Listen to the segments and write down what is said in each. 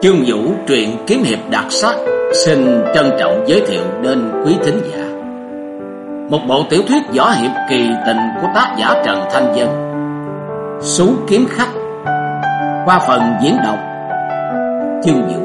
Chương Vũ truyện kiếm hiệp đặc sắc xin trân trọng giới thiệu đến quý thính giả một bộ tiểu thuyết võ hiệp kỳ tình của tác giả Trần Thanh Vân, Sú Kiếm Khách, qua phần diễn đọc Chương Vũ.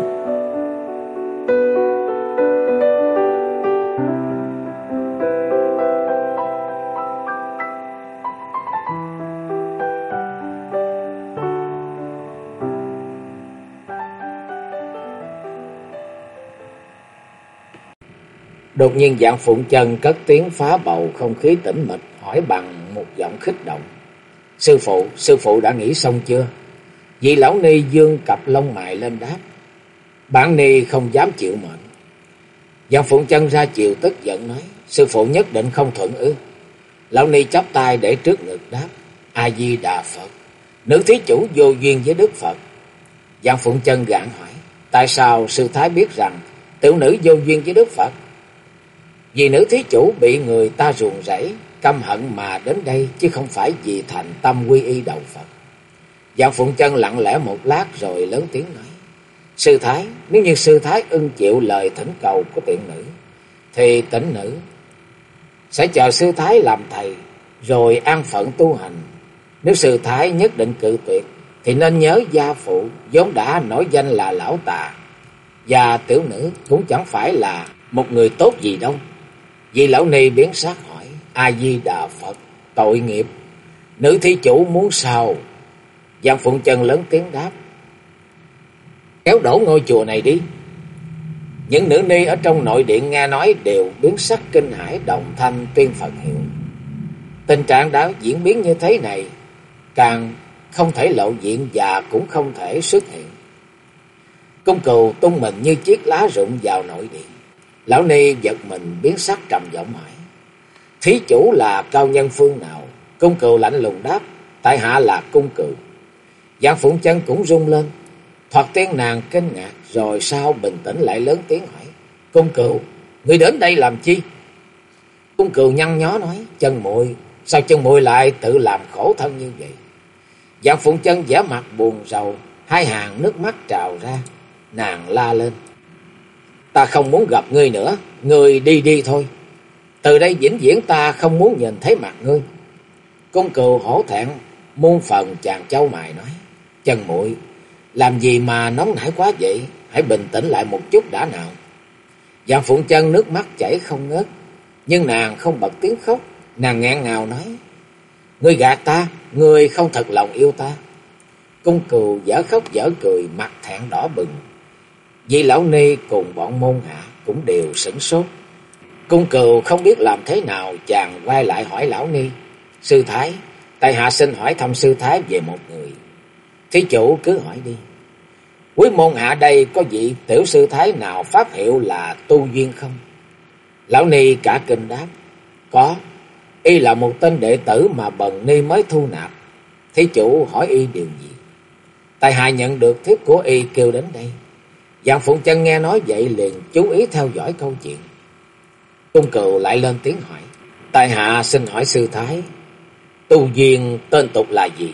Đột nhiên Dạng Phụng Chân cất tiếng phá bầu không khí tĩnh mịch, hỏi bằng một giọng khích động: sư phụ đã nghĩ xong chưa? Vị lão ni dương cặp lông mày lên đáp: Bản ni không dám chịu mệnh. Dạng Phụng Chân ra chiều tức giận nói: sư phụ nhất định không thuận ư? Lão ni chắp tay để trước ngực đáp: A Di Đà Phật, nữ thí chủ vô duyên với Đức Phật. Dạng Phụng Chân gạn hỏi: tại sao sư thái biết rằng tiểu nữ vô duyên với Đức Phật? Vì nữ thí chủ bị người ta ruồng rẫy, căm hận mà đến đây, chứ không phải vì thành tâm quy y đầu Phật. Dạng Phụng Chân lặng lẽ một lát rồi lớn tiếng nói: sư thái, nếu như sư thái ưng chịu lời thỉnh cầu của tiện nữ, thì tĩnh nữ sẽ chờ sư thái làm thầy, rồi an phận tu hành. Nếu sư thái nhất định cự tuyệt, thì nên nhớ gia phụ vốn đã nổi danh là lão tà, và tiểu nữ cũng chẳng phải là một người tốt gì đâu. Vì lão ni biến sắc hỏi: A Di Đà Phật, tội nghiệp, nữ thí chủ muốn sao? Dạng Phụng Chân lớn tiếng đáp: kéo đổ ngôi chùa này đi. Những nữ ni ở trong nội điện nghe nói đều biến sắc kinh hãi, đồng thanh tuyên Phật hiệu. Tình trạng đã diễn biến như thế này, càng không thể lộ diện và cũng không thể xuất hiện. Cung Cừu tung mình như chiếc lá rụng vào nội điện. Lão ni giật mình biến sắc, trầm giọng hỏi: thí chủ là cao nhân phương nào? Cung Cừu lạnh lùng đáp: tại hạ là Cung Cừu. Dạng Phụng Chân cũng rung lên, thoạt tiên nàng kinh ngạc, rồi sau bình tĩnh lại lớn tiếng hỏi: Cung Cừu, ngươi đến đây làm chi? Cung Cừu nhăn nhó nói: Chân muội, sao chân muội lại tự làm khổ thân như vậy? Dạng Phụng Chân vẻ mặt buồn rầu, hai hàng nước mắt trào ra, nàng la lên: ta không muốn gặp ngươi nữa, ngươi đi đi thôi. Từ đây vĩnh viễn ta không muốn nhìn thấy mặt ngươi. Cung Cừu hổ thẹn muôn phần, chàng chau mày nói: Chân muội, làm gì mà nóng nảy quá vậy? Hãy bình tĩnh lại một chút đã nào. Dạng Phụng Chân nước mắt chảy không ngớt, nhưng nàng không bật tiếng khóc. Nàng nghẹn ngào nói: ngươi gạt ta, ngươi không thật lòng yêu ta. Cung Cừu dở khóc dở cười, mặt thẹn đỏ bừng. Vì lão ni cùng bọn môn hạ cũng đều sửng sốt. Cung Cừu không biết làm thế nào, chàng quay lại hỏi lão ni: sư thái, tại hạ xin hỏi thăm sư thái về một người. Thí chủ cứ hỏi đi. Quý môn hạ đây có vị tiểu sư thái nào pháp hiệu là Tu Duyên không? Lão ni cả kinh đáp: có, y là một tên đệ tử mà bần ni mới thu nạp. Thí chủ hỏi y điều gì? Tại hạ nhận được thiếp của y kêu đến đây. Dạng Phụng Chân nghe nói vậy liền chú ý theo dõi câu chuyện. Cung Cừu lại lên tiếng hỏi: tại hạ xin hỏi sư thái, Tu Duyên tên tục là gì?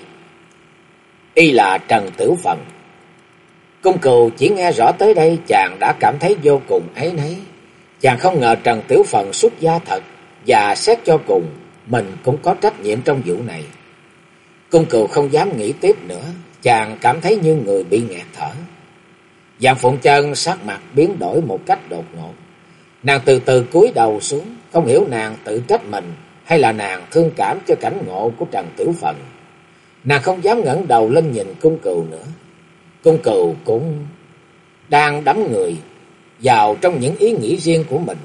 Y là Trần Tiểu Phần. Cung Cừu chỉ nghe rõ tới đây, chàng đã cảm thấy vô cùng áy náy. Chàng không ngờ Trần Tiểu Phần xuất gia thật, và xét cho cùng mình cũng có trách nhiệm trong vụ này. Cung Cừu không dám nghĩ tiếp nữa, chàng cảm thấy như người bị nghẹt thở. Dạng Phụng Chân sắc mặt biến đổi một cách đột ngột. Nàng từ từ cúi đầu xuống, không hiểu nàng tự trách mình hay là nàng thương cảm cho cảnh ngộ của Trần Tiểu Phần. Nàng không dám ngẩng đầu lên nhìn Cung Cừu nữa. Cung Cừu cũng đang đắm người vào trong những ý nghĩ riêng của mình.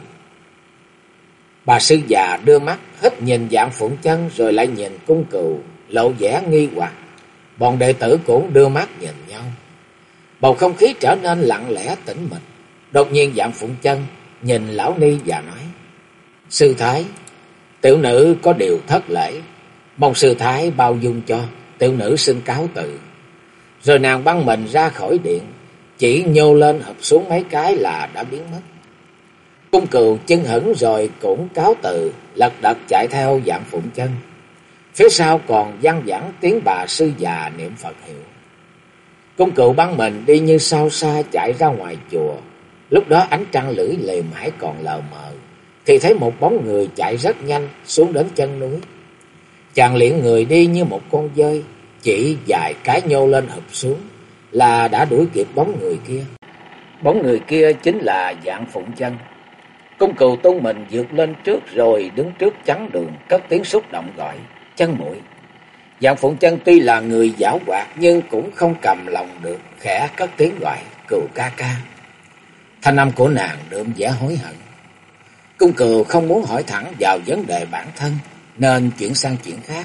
Bà sư già đưa mắt hít nhìn Dạng Phụng Chân rồi lại nhìn Cung Cừu, lộ vẻ nghi hoặc. Bọn đệ tử cũng đưa mắt nhìn nhau. Bầu không khí trở nên lặng lẽ tĩnh mịch. Đột nhiên Dạng Phụng Chân nhìn lão ni và nói: sư thái, tiểu nữ có điều thất lễ, mong sư thái bao dung cho, tiểu nữ xin cáo từ. Rồi nàng băng mình ra khỏi điện, chỉ nhô lên hợp xuống mấy cái là đã biến mất. Cung Cừu chân hững rồi cũng cáo từ, lật đật chạy theo Dạng Phụng Chân. Phía sau còn văng vẳng tiếng bà sư già niệm Phật hiệu. Cung Cừu băng mình đi như sao xa chạy ra ngoài chùa. Lúc đó ánh trăng lưỡi liềm hãy còn lờ mờ, thì thấy một bóng người chạy rất nhanh xuống đến chân núi. Chàng liệng người đi như một con dơi, chỉ vài cái nhô lên hụp xuống là đã đuổi kịp bóng người kia. Bóng người kia chính là Dạng Phụng Chân. Cung Cừu tung mình vượt lên trước rồi đứng trước chắn đường, cất tiếng xúc động gọi: "Chân muội." Dạng Phụng Chân tuy là người giảo hoạt nhưng cũng không cầm lòng được, khẽ cất tiếng gọi: "Cừu ca ca." Thanh âm của nàng đượm vẻ hối hận. Cung Cừu không muốn hỏi thẳng vào vấn đề bản thân nên chuyển sang chuyện khác.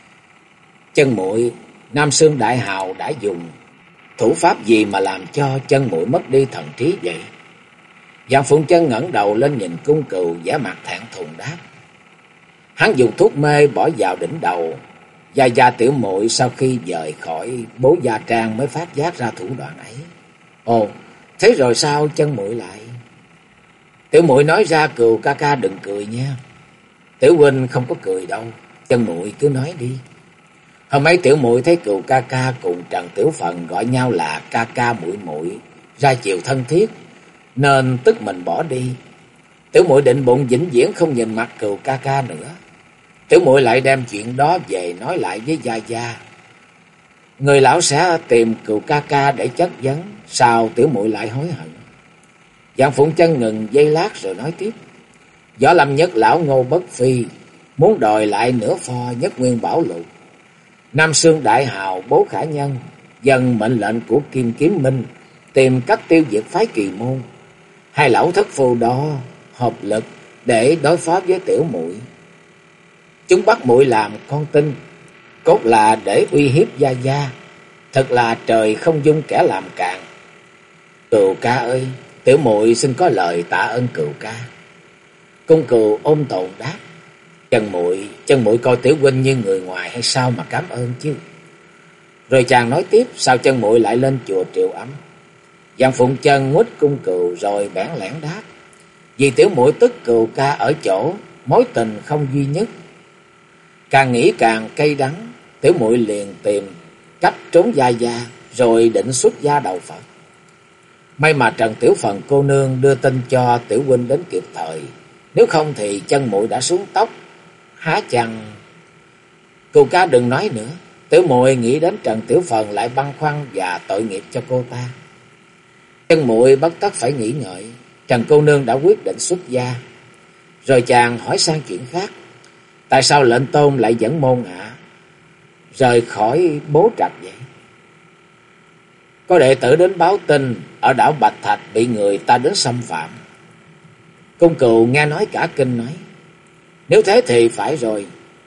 "Chân muội, Nam Xương Đại Hào đã dùng thủ pháp gì mà làm cho chân muội mất đi thần trí vậy?" Dạng Phụng Chân ngẩng đầu lên nhìn Cung Cừu, vẻ mặt thẹn thùng đáp: "Hắn dùng thuốc mê bỏ vào đỉnh đầu. Gia tiểu muội sau khi rời khỏi bố Gia Trang mới phát giác ra thủ đoạn ấy." "Ồ, thế rồi sao chân muội lại?" "Tiểu muội nói ra Cừu ca ca đừng cười nha." "Tiểu huynh không có cười đâu, chân muội cứ nói đi." "Hôm ấy tiểu muội thấy Cừu ca ca cùng Trần Tiểu Phần gọi nhau là ca ca muội muội, ra chiều thân thiết, nên tức mình bỏ đi. Tiểu muội định bụng vĩnh viễn không nhìn mặt Cừu ca ca nữa. Tiểu muội lại đem chuyện đó về nói lại với Gia Gia. Người lão sẽ tìm Cừu ca ca để chất vấn, sao tiểu muội lại hối hận?" Dạng Phụng Chân ngừng giây lát rồi nói tiếp: "Võ Lâm Nhất lão Ngô Bất Phi muốn đòi lại nửa pho Nhất Nguyên Bảo Lục. Nam Xương Đại Hào Bố Khả Nhân dần mệnh lệnh của Kim Kiếm Minh tìm cách tiêu diệt phái Kỳ Môn. Hai lão thất phu đó hợp lực để đối phó với tiểu muội. Chúng bắt muội làm con tin, cốt là để uy hiếp Gia Gia. Thật là trời không dung kẻ làm càn. Cừu ca ơi, tiểu muội xin có lời tạ ơn Cừu ca." Cung Cừu ôm tồn đáp: Chân muội coi tiểu huynh như người ngoài hay sao mà cảm ơn chứ?" Rồi chàng nói tiếp: "Sao chân muội lại lên chùa Triệu Âm?" Dạng Phụng Chân nguýt Cung Cừu rồi bẽn lẽn đáp: "Vì tiểu muội tức Cừu ca ở chỗ mối tình không duy nhất. Càng nghĩ càng cay đắng, tiểu muội liền tìm cách trốn Gia Gia, rồi định xuất gia đầu Phật. May mà Trần Tiểu Phần cô nương đưa tin cho tiểu huynh đến kịp thời, nếu không thì chân muội đã xuống tóc. Há chăng..." "Cừu ca đừng nói nữa." Tiểu muội nghĩ đến Trần Tiểu Phần lại băn khoăn và tội nghiệp cho cô ta. Chân muội bất tất phải nghĩ ngợi, Trần cô nương đã quyết định xuất gia. Rồi chàng hỏi sang chuyện khác: "Tại sao lệnh tôn lại dẫn môn hạ rời khỏi Bố Trạch vậy?" "Có đệ tử đến báo tin ở đảo Bạch Thạch bị người ta đến xâm phạm." Cung Cừu nghe nói cả kinh nói: "Nếu thế thì phải rồi.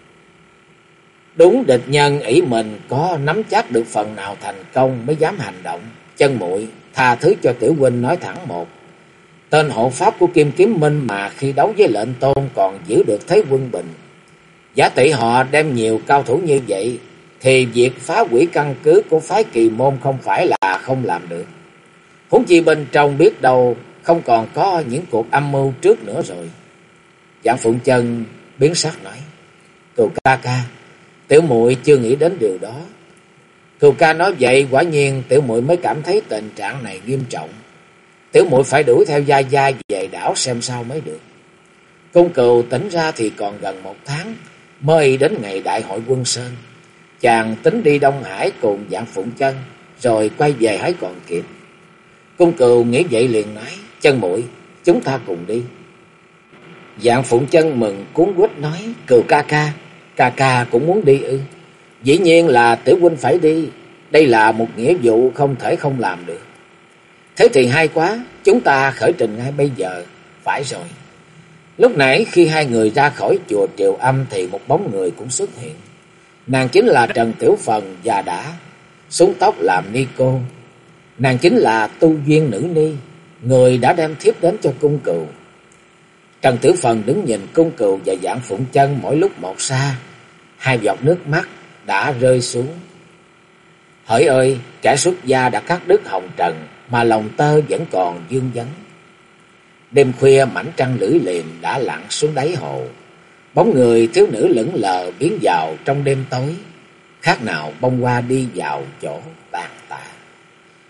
Đúng địch nhân ỷ mình có nắm chắc được phần nào thành công mới dám hành động. Chân muội tha thứ cho tiểu huynh nói thẳng một. Tên hộ pháp của Kim Kiếm Minh mà khi đấu với lệnh tôn còn giữ được thế quân bình. Giả tỷ họ đem nhiều cao thủ như vậy, thì việc phá hủy căn cứ của phái Kỳ Môn không phải là không làm được. Huống chi bên trong biết đâu không còn có những cuộc âm mưu trước nữa rồi." Dạng Phụng Chân biến sắc nói: "Cừu ca ca, tiểu muội chưa nghĩ đến điều đó." "Cừu ca nói vậy quả nhiên tiểu muội mới cảm thấy tình trạng này nghiêm trọng. Tiểu muội phải đuổi theo Gia Gia về đảo xem sao mới được." Cung Cừu tỉnh ra thì còn gần 1 tháng mới đến ngày đại hội Quân Sơn. Chàng tính đi Đông Hải cùng Dạng Phụng Chân, rồi quay về hãy còn kịp. Cung Cừu nghĩ vậy liền nói: "Chân muội, chúng ta cùng đi." Dạng Phụng Chân mừng cuống quýt nói: "Cừu ca ca cũng muốn đi ư?" "Dĩ nhiên là tiểu huynh phải đi, đây là một nghĩa vụ không thể không làm được." "Thế thì hay quá, chúng ta khởi trình ngay bây giờ." "Phải rồi." Lúc nãy khi hai người ra khỏi chùa Triệu Âm thì một bóng người cũng xuất hiện. Nàng chính là Trần Tiểu Phần già đã, súng tóc làm ni cô. Nàng chính là Tu Duyên Nữ Ni, người đã đem thiếp đến cho Cung Cừu. Trần Tiểu Phần đứng nhìn Cung Cừu và Dạng Phụng Chân mỗi lúc một xa, hai giọt nước mắt đã rơi xuống. Hỡi ơi, kẻ xuất gia đã cắt đứt hồng trần mà lòng tơ vẫn còn vương vấn. Đêm khuya mảnh trăng lưỡi liềm đã lặn xuống đáy hồ. Bóng người thiếu nữ lững lờ biến vào trong đêm tối, khác nào bông hoa đi vào chỗ tàn tạ.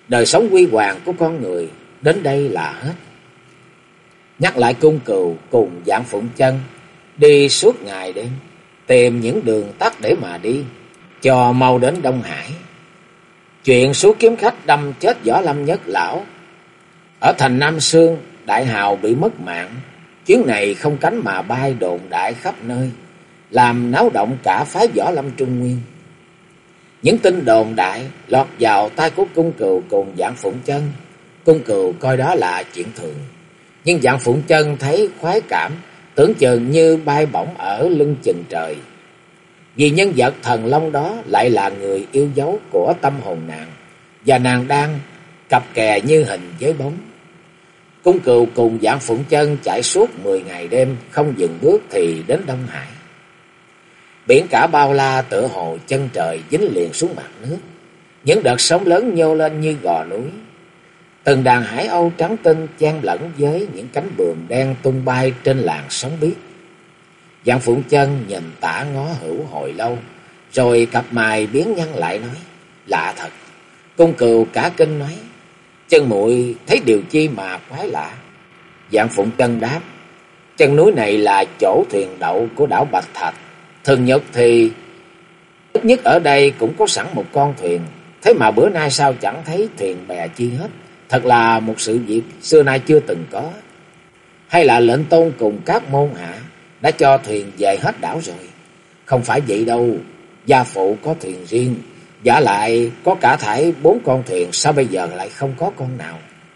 đời sống huy hoàng của con người đến đây là hết. Nhắc lại Cung Cừu cùng Vạn Phụng Chân đi suốt ngày đêm, tìm những đường tắt để mà đi, cho mau đến Đông Hải. Chuyện số kiếm khách đâm chết Võ Lâm Nhất lão ở thành Nam Sương, đại hào bị mất mạng. Chuyến này không cánh mà bay, đồn đại khắp nơi, làm náo động cả phái Võ Lâm Trung Nguyên. Những tin đồn đại lọt vào tay của Cung Cừu cùng Vạn Phụng Chân. Cung Cừu coi đó là chuyện thường, nhưng Vạn Phụng Chân thấy khoái cảm, tưởng chừng như bay bổng ở lưng chừng trời. Vì nhân vật thần long đó lại là người yêu dấu của tâm hồn nàng, và nàng đang cặp kè như hình với bóng. Cung Cừu cùng Vạn Phụng Chân chạy suốt 10 ngày đêm, không dừng bước thì đến Đông Hải. Biển cả bao la tựa hồ chân trời dính liền xuống mặt nước, những đợt sóng lớn nhô lên như gò núi. Từng đàn hải âu trắng tinh chen lẫn với những cánh buồm đen tung bay trên làn sóng biếc. Vạn Phụng Chân nhìn tả ngó hữu hồi lâu, rồi cặp mày biến nhăn lại nói: lạ thật. Cung Cừu cả kinh nói: Chân muội thấy điều chi mà quái lạ? Vạn Phụng Chân đáp: chân núi này là chỗ thuyền đậu của đảo Bạch Thạch. Thường nhật thì ít nhất ở đây cũng có sẵn một con thuyền, thế mà bữa nay sao chẳng thấy thuyền bè chi hết. Thật là một sự việc xưa nay chưa từng có. Hay là lệnh tôn cùng các môn hạ đã cho thuyền về hết đảo rồi? Không phải vậy đâu, gia phụ có thuyền riêng, vả lại có cả thảy 4 con thuyền, sao bây giờ lại không có con nào?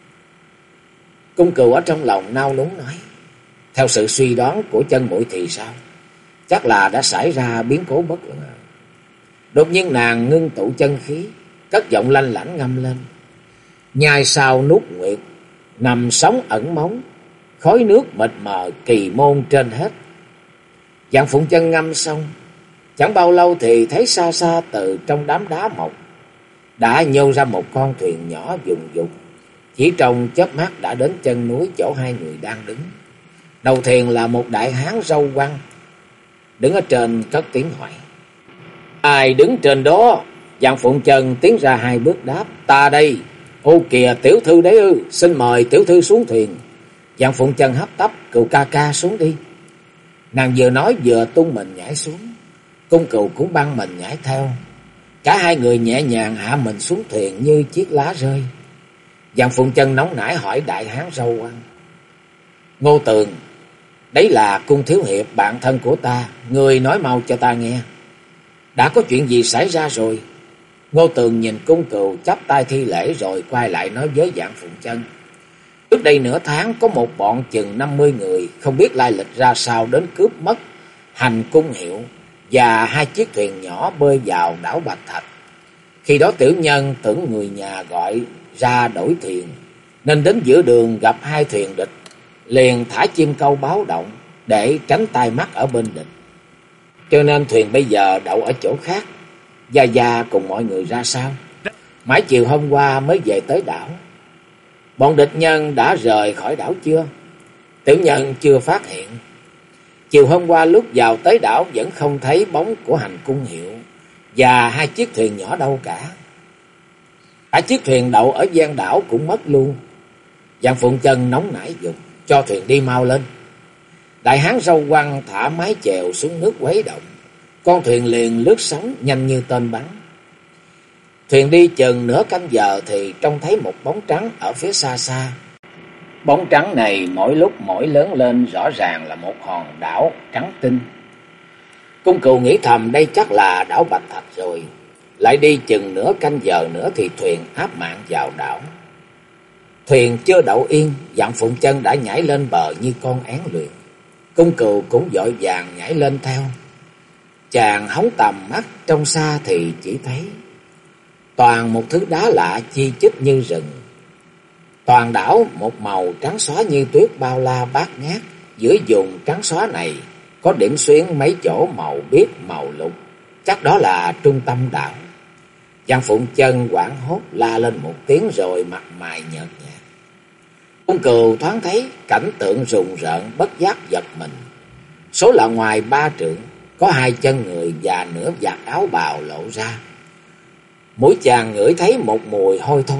Cung Cừu ở trong lòng nao núng nói: theo sự suy đoán của chân muội thì sao? Chắc là đã xảy ra biến cố bất ngờ. Đột nhiên nàng ngưng tụ chân khí, cất giọng lanh lảnh ngâm lên: nhai sao nuốt nguyệt, nằm sóng ẩn móng, khói nước mịt mờ kỳ môn trên hết. Vạn Phụng Chân ngâm xong, chẳng bao lâu thì thấy xa xa từ trong đám đá mộc đã nhô ra một con thuyền nhỏ vùng vụt. Chỉ trong chớp mắt đã đến chân núi chỗ hai người đang đứng. Đầu thuyền là một đại hán râu quăng, đứng ở trên cất tiếng hỏi: ai đứng trên đó? Vạn Phụng Chân tiến ra 2 bước đáp: ta đây. Ô kìa, tiểu thư đấy ư, xin mời tiểu thư xuống thuyền. Vạn Phụng Chân hấp tấp: Cừu ca ca xuống đi. Nàng vừa nói vừa tung mình nhảy xuống. Cung Cừu cũng băng mình nhảy theo. Cả hai người nhẹ nhàng hạ mình xuống thuyền như chiếc lá rơi. Vạn Phụng Chân nóng nảy hỏi đại hán râu quăng: Ngô Tường, đấy là Cung thiếu hiệp bạn thân của ta, ngươi nói mau cho ta nghe, đã có chuyện gì xảy ra rồi? Ngô Tường nhìn Cung Cừu chắp tay thi lễ rồi quay lại nói với Vạn Phụng Chân: trước đây nửa tháng có một bọn chừng 50 người không biết lai lịch ra sao đến cướp mất hành cung hiệu và 2 chiếc thuyền nhỏ bơi vào đảo Bạch Thạch. Khi đó tiểu nhân tưởng người nhà gọi ra đổi thuyền, nên đến giữa đường gặp 2 thuyền địch, liền thả chim câu báo động để tránh tai mắt ở bên địch. Cho nên thuyền bây giờ đậu ở chỗ khác. Gia cùng mọi người ra sao? Mãi chiều hôm qua mới về tới đảo. Bọn địch nhân đã rời khỏi đảo chưa? Tiểu nhân chưa phát hiện. Chiều hôm qua lúc vào tới đảo vẫn không thấy bóng của hành cung hiệu và 2 chiếc thuyền nhỏ đâu cả. Cả chiếc thuyền đậu ở gian đảo cũng mất luôn. Vạn Phụng Chân nóng nảy dục: cho thuyền đi mau lên. Đại hán râu quăng thả mái chèo xuống nước quấy động. Con thuyền liền lướt sóng nhanh như tên bắn. Thuyền đi chừng nửa canh giờ thì trông thấy một bóng trắng ở phía xa xa. Bóng trắng này mỗi lúc mỗi lớn lên, rõ ràng là một hòn đảo trắng tinh. Cung Cừu nghĩ thầm đây chắc là đảo Bạch Thạch rồi. Lại đi chừng nửa canh giờ nữa thì thuyền áp mạng vào đảo. Thuyền chưa đậu yên, Vạn Phụng Chân đã nhảy lên bờ như con én luyện. Cung Cừu cũng vội vàng nhảy lên theo. Chàng hóng tầm mắt trong xa thì chỉ thấy toàn một thứ đá lạ chi chít như rừng. Toàn đảo một màu trắng xóa như tuyết bao la bát ngát. Giữa vùng trắng xóa này có điểm xuyến mấy chỗ màu biếc màu lục, chắc đó là trung tâm đảo. Vạn Phụng Chân hoảng hốt la lên một tiếng rồi mặt mày nhợt nhạt. Cung Cừu thoáng thấy cảnh tượng rùng rợn, bất giác giật mình. Số là ngoài 3 trượng, có 2 chân người và nửa vạt áo bào lộ ra. Mũi chàng ngửi thấy một mùi hôi thối,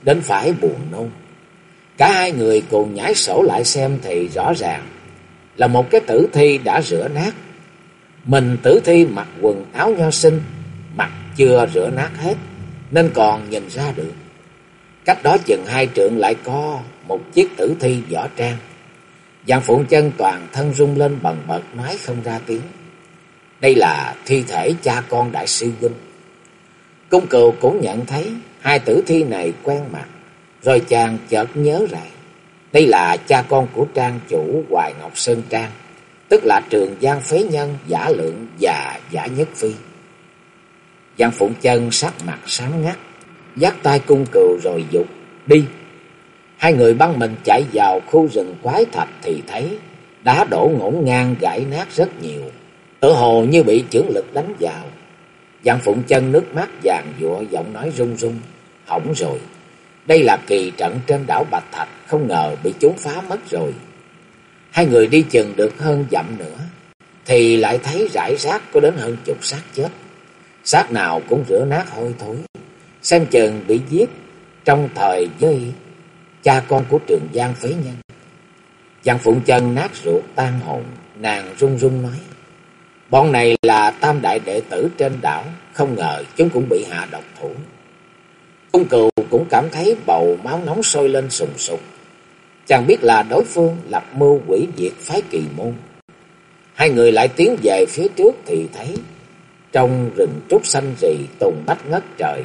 đến phải buồn nôn. Cả hai người cùng nhảy sổ lại xem thì rõ ràng là một cái tử thi đã rửa nát. Mình tử thi mặc quần áo nho sinh, mặt chưa rửa nát hết nên còn nhìn ra được. Cách đó chừng 2 trượng lại có một chiếc tử thi võ trang. Dạng Phụng Chân toàn thân rung lên bần bật nói không ra tiếng. Đây là thi thể cha con đại sư huynh. Cung Cừu cũng nhận thấy hai tử thi này quen mặt, rồi chàng chợt nhớ ra. Đây là cha con của trang chủ Hoài Ngọc Sơn Trang, tức là Trường Giang phế nhân Giả Lượng và Giả Nhất Phi. Dạng Phụng Chân sắc mặt xám ngắt, dắt tay Cung Cừu rồi dục đi. Hai người băng mình chạy vào khu rừng quái thạch thì thấy đá đổ ngổn ngang gãy nát rất nhiều, tựa hồ như bị chưởng lực đánh vào. Dạng Phụng Chân nước mắt vàng giụa, giọng nói run run. Hỏng rồi, đây là kỳ trận trên đảo Bạch Thạch, không ngờ bị chúng phá mất rồi. Hai người đi chừng được hơn dặm nữa thì lại thấy rải rác có đến hơn 10 xác chết. Xác nào cũng rửa nát hôi thối, xem chừng bị giết trong thời với cha con của Trường Giang phế nhân. Dạng Phụng Chân nát ruột tan hồn, nàng run run nói: bọn này là tam đại đệ tử trên đảo, không ngờ chúng cũng bị hạ độc thủ. Cung Cừu cũng cảm thấy bầu máu nóng sôi lên sùng sục. Chàng biết là đối phương lập mưu hủy diệt phái Kỳ Môn. Hai người lại tiến về phía trước thì thấy trong rừng trúc xanh rì tùng bách ngất trời,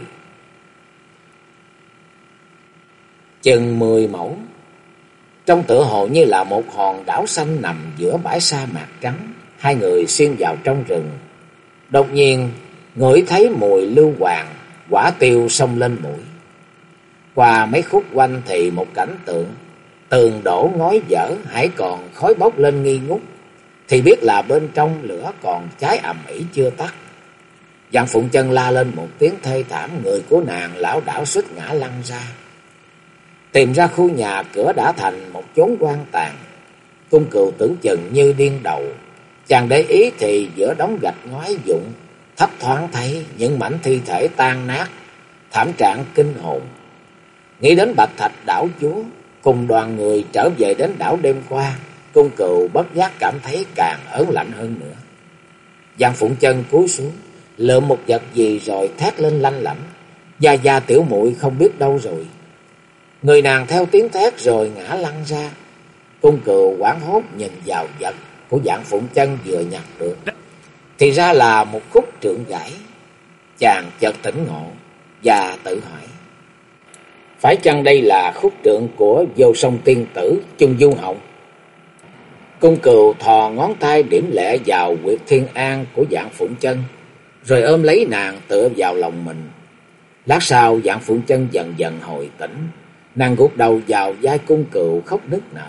chừng 10 mẫu. Trong tựa hồ như là một hòn đảo xanh nằm giữa bãi sa mạc trắng. Hai người xuyên vào trong rừng, đột nhiên ngửi thấy mùi lưu hoàng, quả tiêu xông lên mũi. Qua mấy khúc quanh thì một cảnh tượng tường đổ ngói dở, hãy còn khói bốc lên nghi ngút, thì biết là bên trong lửa còn cháy ầm ĩ chưa tắt. Dạng Phụng Chân la lên một tiếng thê thảm, người của nàng lảo đảo suýt ngã lăn ra. Tìm ra khu nhà cửa đã thành một chốn hoang tàn. Cung Cừu tưởng chừng như điên đầu. Chàng để ý thì giữa đống gạch ngói vụn thấp thoáng thấy những mảnh thi thể tan nát, thảm trạng kinh hồn. Nghĩ đến Bạch Thạch đảo chúa cùng đoàn người trở về đến đảo đêm qua, Cung Cừu bất giác cảm thấy càng ớn lạnh hơn nữa. Dạng Phụng Chân cúi xuống lượm một vật gì rồi thét lên lanh lảnh: Gia Gia tiểu muội không biết đâu rồi. Người nàng theo tiếng thét rồi ngã lăn ra. Cung Cừu hoảng hốt nhìn vào vật của Dạng Phụng Chân vừa nhặt được, thì ra là một khúc trượng gãy. Chàng chợt tỉnh ngộ và tự hỏi: phải chăng đây là khúc trượng của Vô Song tiên tử Chung Du Hồng? Cung Cừu thò ngón tay điểm lệ vào huyệt thiên an của Dạng Phụng Chân, rồi ôm lấy nàng tựa vào lòng mình. Lát sau Dạng Phụng Chân dần dần hồi tỉnh, nàng gục đầu vào vai Cung Cừu khóc nức nở.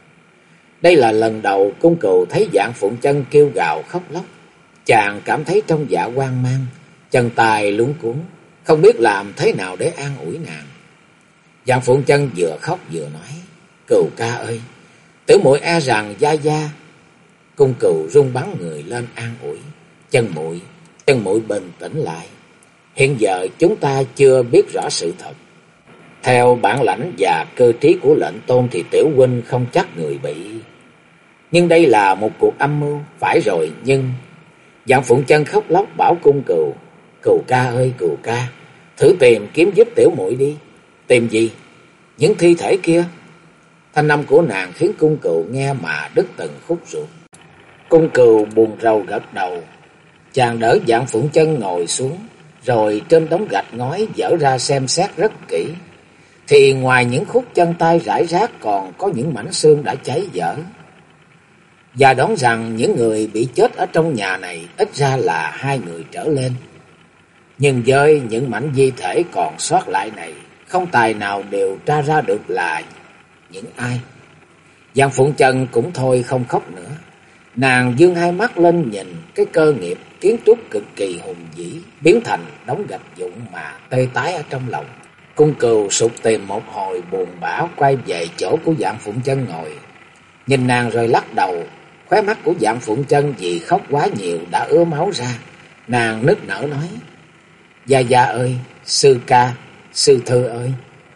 Đây là lần đầu Cung Cừu thấy Dạng Phụng Chân kêu gào khóc lóc. Chàng cảm thấy trong dạ hoang mang, chân tay luống cuống, không biết làm thế nào để an ủi nàng. Dạng Phụng Chân vừa khóc vừa nói: Cừu ca ơi, tiểu muội e rằng Gia Gia. Cung Cừu run bắn người lên an ủi: chân muội bình tĩnh lại. Hiện giờ chúng ta chưa biết rõ sự thật. Theo bản lãnh và cơ trí của lệnh tôn thì tiểu huynh không chắc người bị. Nhưng đây là một cuộc âm mưu, phải rồi nhưng... Dạng Phụng Chân khóc lóc bảo Cung Cừu: Cừu ca ơi cừu ca, thử tìm kiếm giúp tiểu muội đi. Tìm gì? Những thi thể kia. Thanh âm của nàng khiến Cung Cừu nghe mà đứt từng khúc ruột. Cung Cừu buồn rầu gật đầu. Chàng đỡ Dạng Phụng Chân ngồi xuống, rồi trên đống gạch ngói dở ra xem xét rất kỹ. Thì ngoài những khúc chân tay rải rác còn có những mảnh xương đã cháy dở. Và đoán rằng những người bị chết ở trong nhà này ít ra là 2 người trở lên. Nhưng với những mảnh di thể còn sót lại này, không tài nào điều tra ra được là những ai. Dạng Phụng Chân cũng thôi không khóc nữa. Nàng dương hai mắt lên nhìn cái cơ nghiệp kiến trúc cực kỳ hùng vĩ biến thành đống gạch vụn mà tê tái ở trong lòng. Cung Cừu sụt tìm một hồi buồn bã quay về chỗ của Dạng Phụng Chân ngồi. Nhìn nàng rồi lắc đầu. Khóe mắt của Dạng Phụng Chân vì khóc quá nhiều đã ứa máu ra. Nàng nức nở nói: Gia Gia ơi, sư ca, sư thư ơi.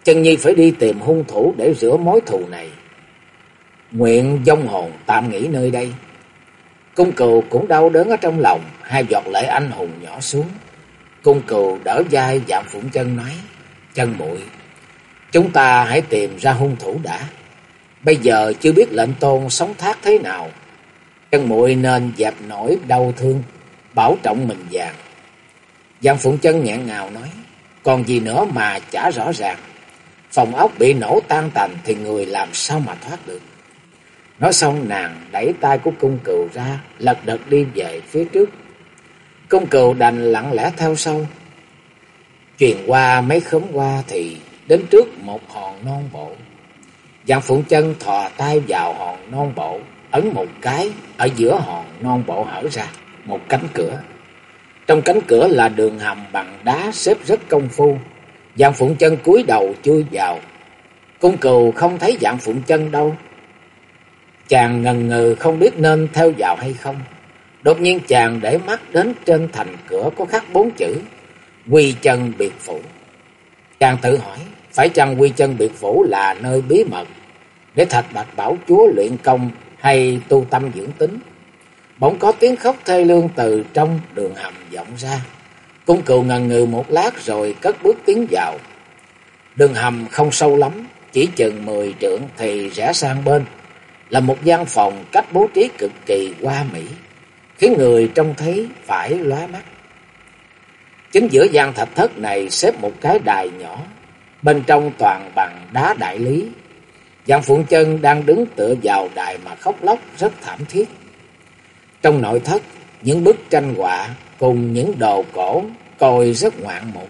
Chân Nhi phải đi tìm hung thủ để rửa mối thù này. Nguyện vong hồn tạm nghỉ nơi đây. Cung Cừu cũng đau đớn ở trong lòng, hai giọt lệ anh hùng nhỏ xuống. Cung Cừu đỡ vai Dạm Phụng Chân nói: Chân muội, chúng ta hãy tìm ra hung thủ đã. Bây giờ chưa biết lệnh tôn sống thác thế nào. Chân muội nên dẹp nỗi đau thương, bảo trọng mình vàng. Dạm Phụng Chân nghẹn ngào nói: Còn gì nữa mà chả rõ ràng. Phòng ốc bị nổ tan tành thì người làm sao mà thoát được. Nói xong nàng đẩy tay của Cung Cừu ra, lật đật đi về phía trước. Cung Cừu đành lặng lẽ theo sau. Truyền qua mấy khóm hoa thì đến trước một hòn non bộ. Dạm Phụng Chân thò tay vào hòn non bộ, ấn một cái, ở giữa hòn non bộ hở ra một cánh cửa. Trong cánh cửa là đường hầm bằng đá xếp rất công phu. Dạm Phụng Chân cúi đầu chui vào. Cung Cừu không thấy Dạm Phụng Chân đâu. Chàng ngần ngừ không biết nên theo vào hay không. Đột nhiên chàng để mắt đến trên thành cửa có khắc 4 chữ: Quy Chân Biệt Phủ. Chàng tự hỏi, phải chăng Quy Chân Biệt Phủ là nơi bí mật để Thạch Bạch Bảo Chúa luyện công hay tu tâm dưỡng tính? Bỗng có tiếng khóc thê lương từ trong đường hầm vọng ra. Cung Cừu ngần ngừ một lát rồi cất bước tiến vào. Đường hầm không sâu lắm, chỉ chừng 10 trượng thì rẽ sang bên là một gian phòng cách bố trí cực kỳ hoa mỹ, khiến người trông thấy phải lóa mắt. Chính giữa gian thạch thất này xếp một cái đài nhỏ, bên trong toàn bằng đá đại lý. Dạm Phụng Chân đang đứng tựa vào đài mà khóc lóc rất thảm thiết. Trong nội thất, những bức tranh họa cùng những đồ cổ coi rất ngoạn mục.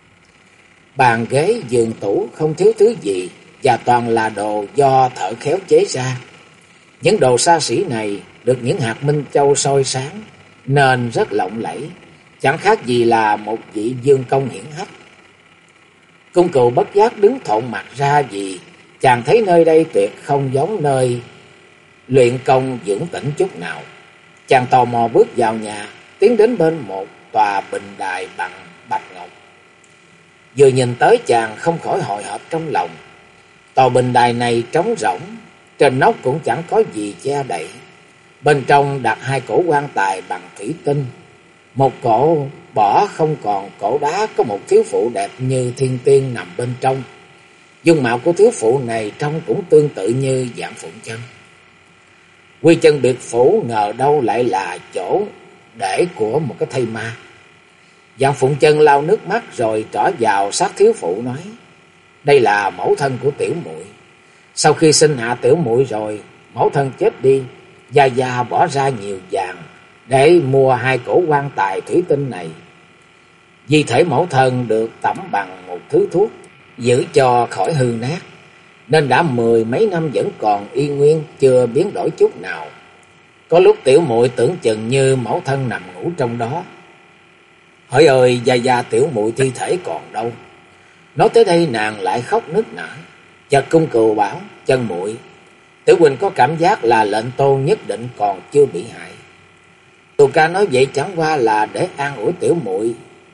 Bàn ghế giường tủ không thiếu thứ gì, và toàn là đồ do thợ khéo chế ra. Những đồ xa xỉ này được những hạt minh châu soi sáng nên rất lộng lẫy, chẳng khác gì là một vị dương công hiển hách. Cung Cừu bất giác đứng thộn mặt ra vì chàng thấy nơi đây tuyệt không giống nơi luyện công dưỡng tĩnh chút nào. Chàng tò mò bước vào nhà, tiến đến bên một tòa bình đài bằng bạch ngọc. Vừa nhìn tới chàng không khỏi hồi hộp trong lòng. Tòa bình đài này trống rỗng, trên nóc cũng chẳng có gì che đậy. Bên trong đặt 2 cổ quan tài bằng thủy tinh. Một cổ bỏ không còn cổ đá, có một thiếu phụ đẹp như thiên tiên nằm bên trong. Dung mạo của thiếu phụ này trông cũng tương tự như Dạm Phụng Chân. Quy Chân Biệt Phủ ngờ đâu lại là chỗ để của một cái thây ma. Dạm Phụng Chân lau nước mắt rồi trỏ vào sát thiếu phụ nói: Đây là mẫu thân của tiểu muội. Sau khi sinh hạ tiểu muội rồi, mẫu thân chết đi, gia gia bỏ ra nhiều vàng để mua 2 cổ quan tài thủy tinh này. Di thể mẫu thân được tẩm bằng một thứ thuốc giữ cho khỏi hư nát, nên đã 10 mấy năm vẫn còn y nguyên, chưa biến đổi chút nào. Có lúc tiểu muội tưởng chừng như mẫu thân nằm ngủ trong đó. Hỡi ơi, gia gia tiểu muội thi thể còn đâu? Nói tới đây nàng lại khóc nức nở. Chợt Cung Cừu bảo: Chân muội, tiểu huynh có cảm giác là lệnh tôn nhất định còn chưa bị hại. Tù ca nói vậy chẳng qua là để an ủi tiểu muội.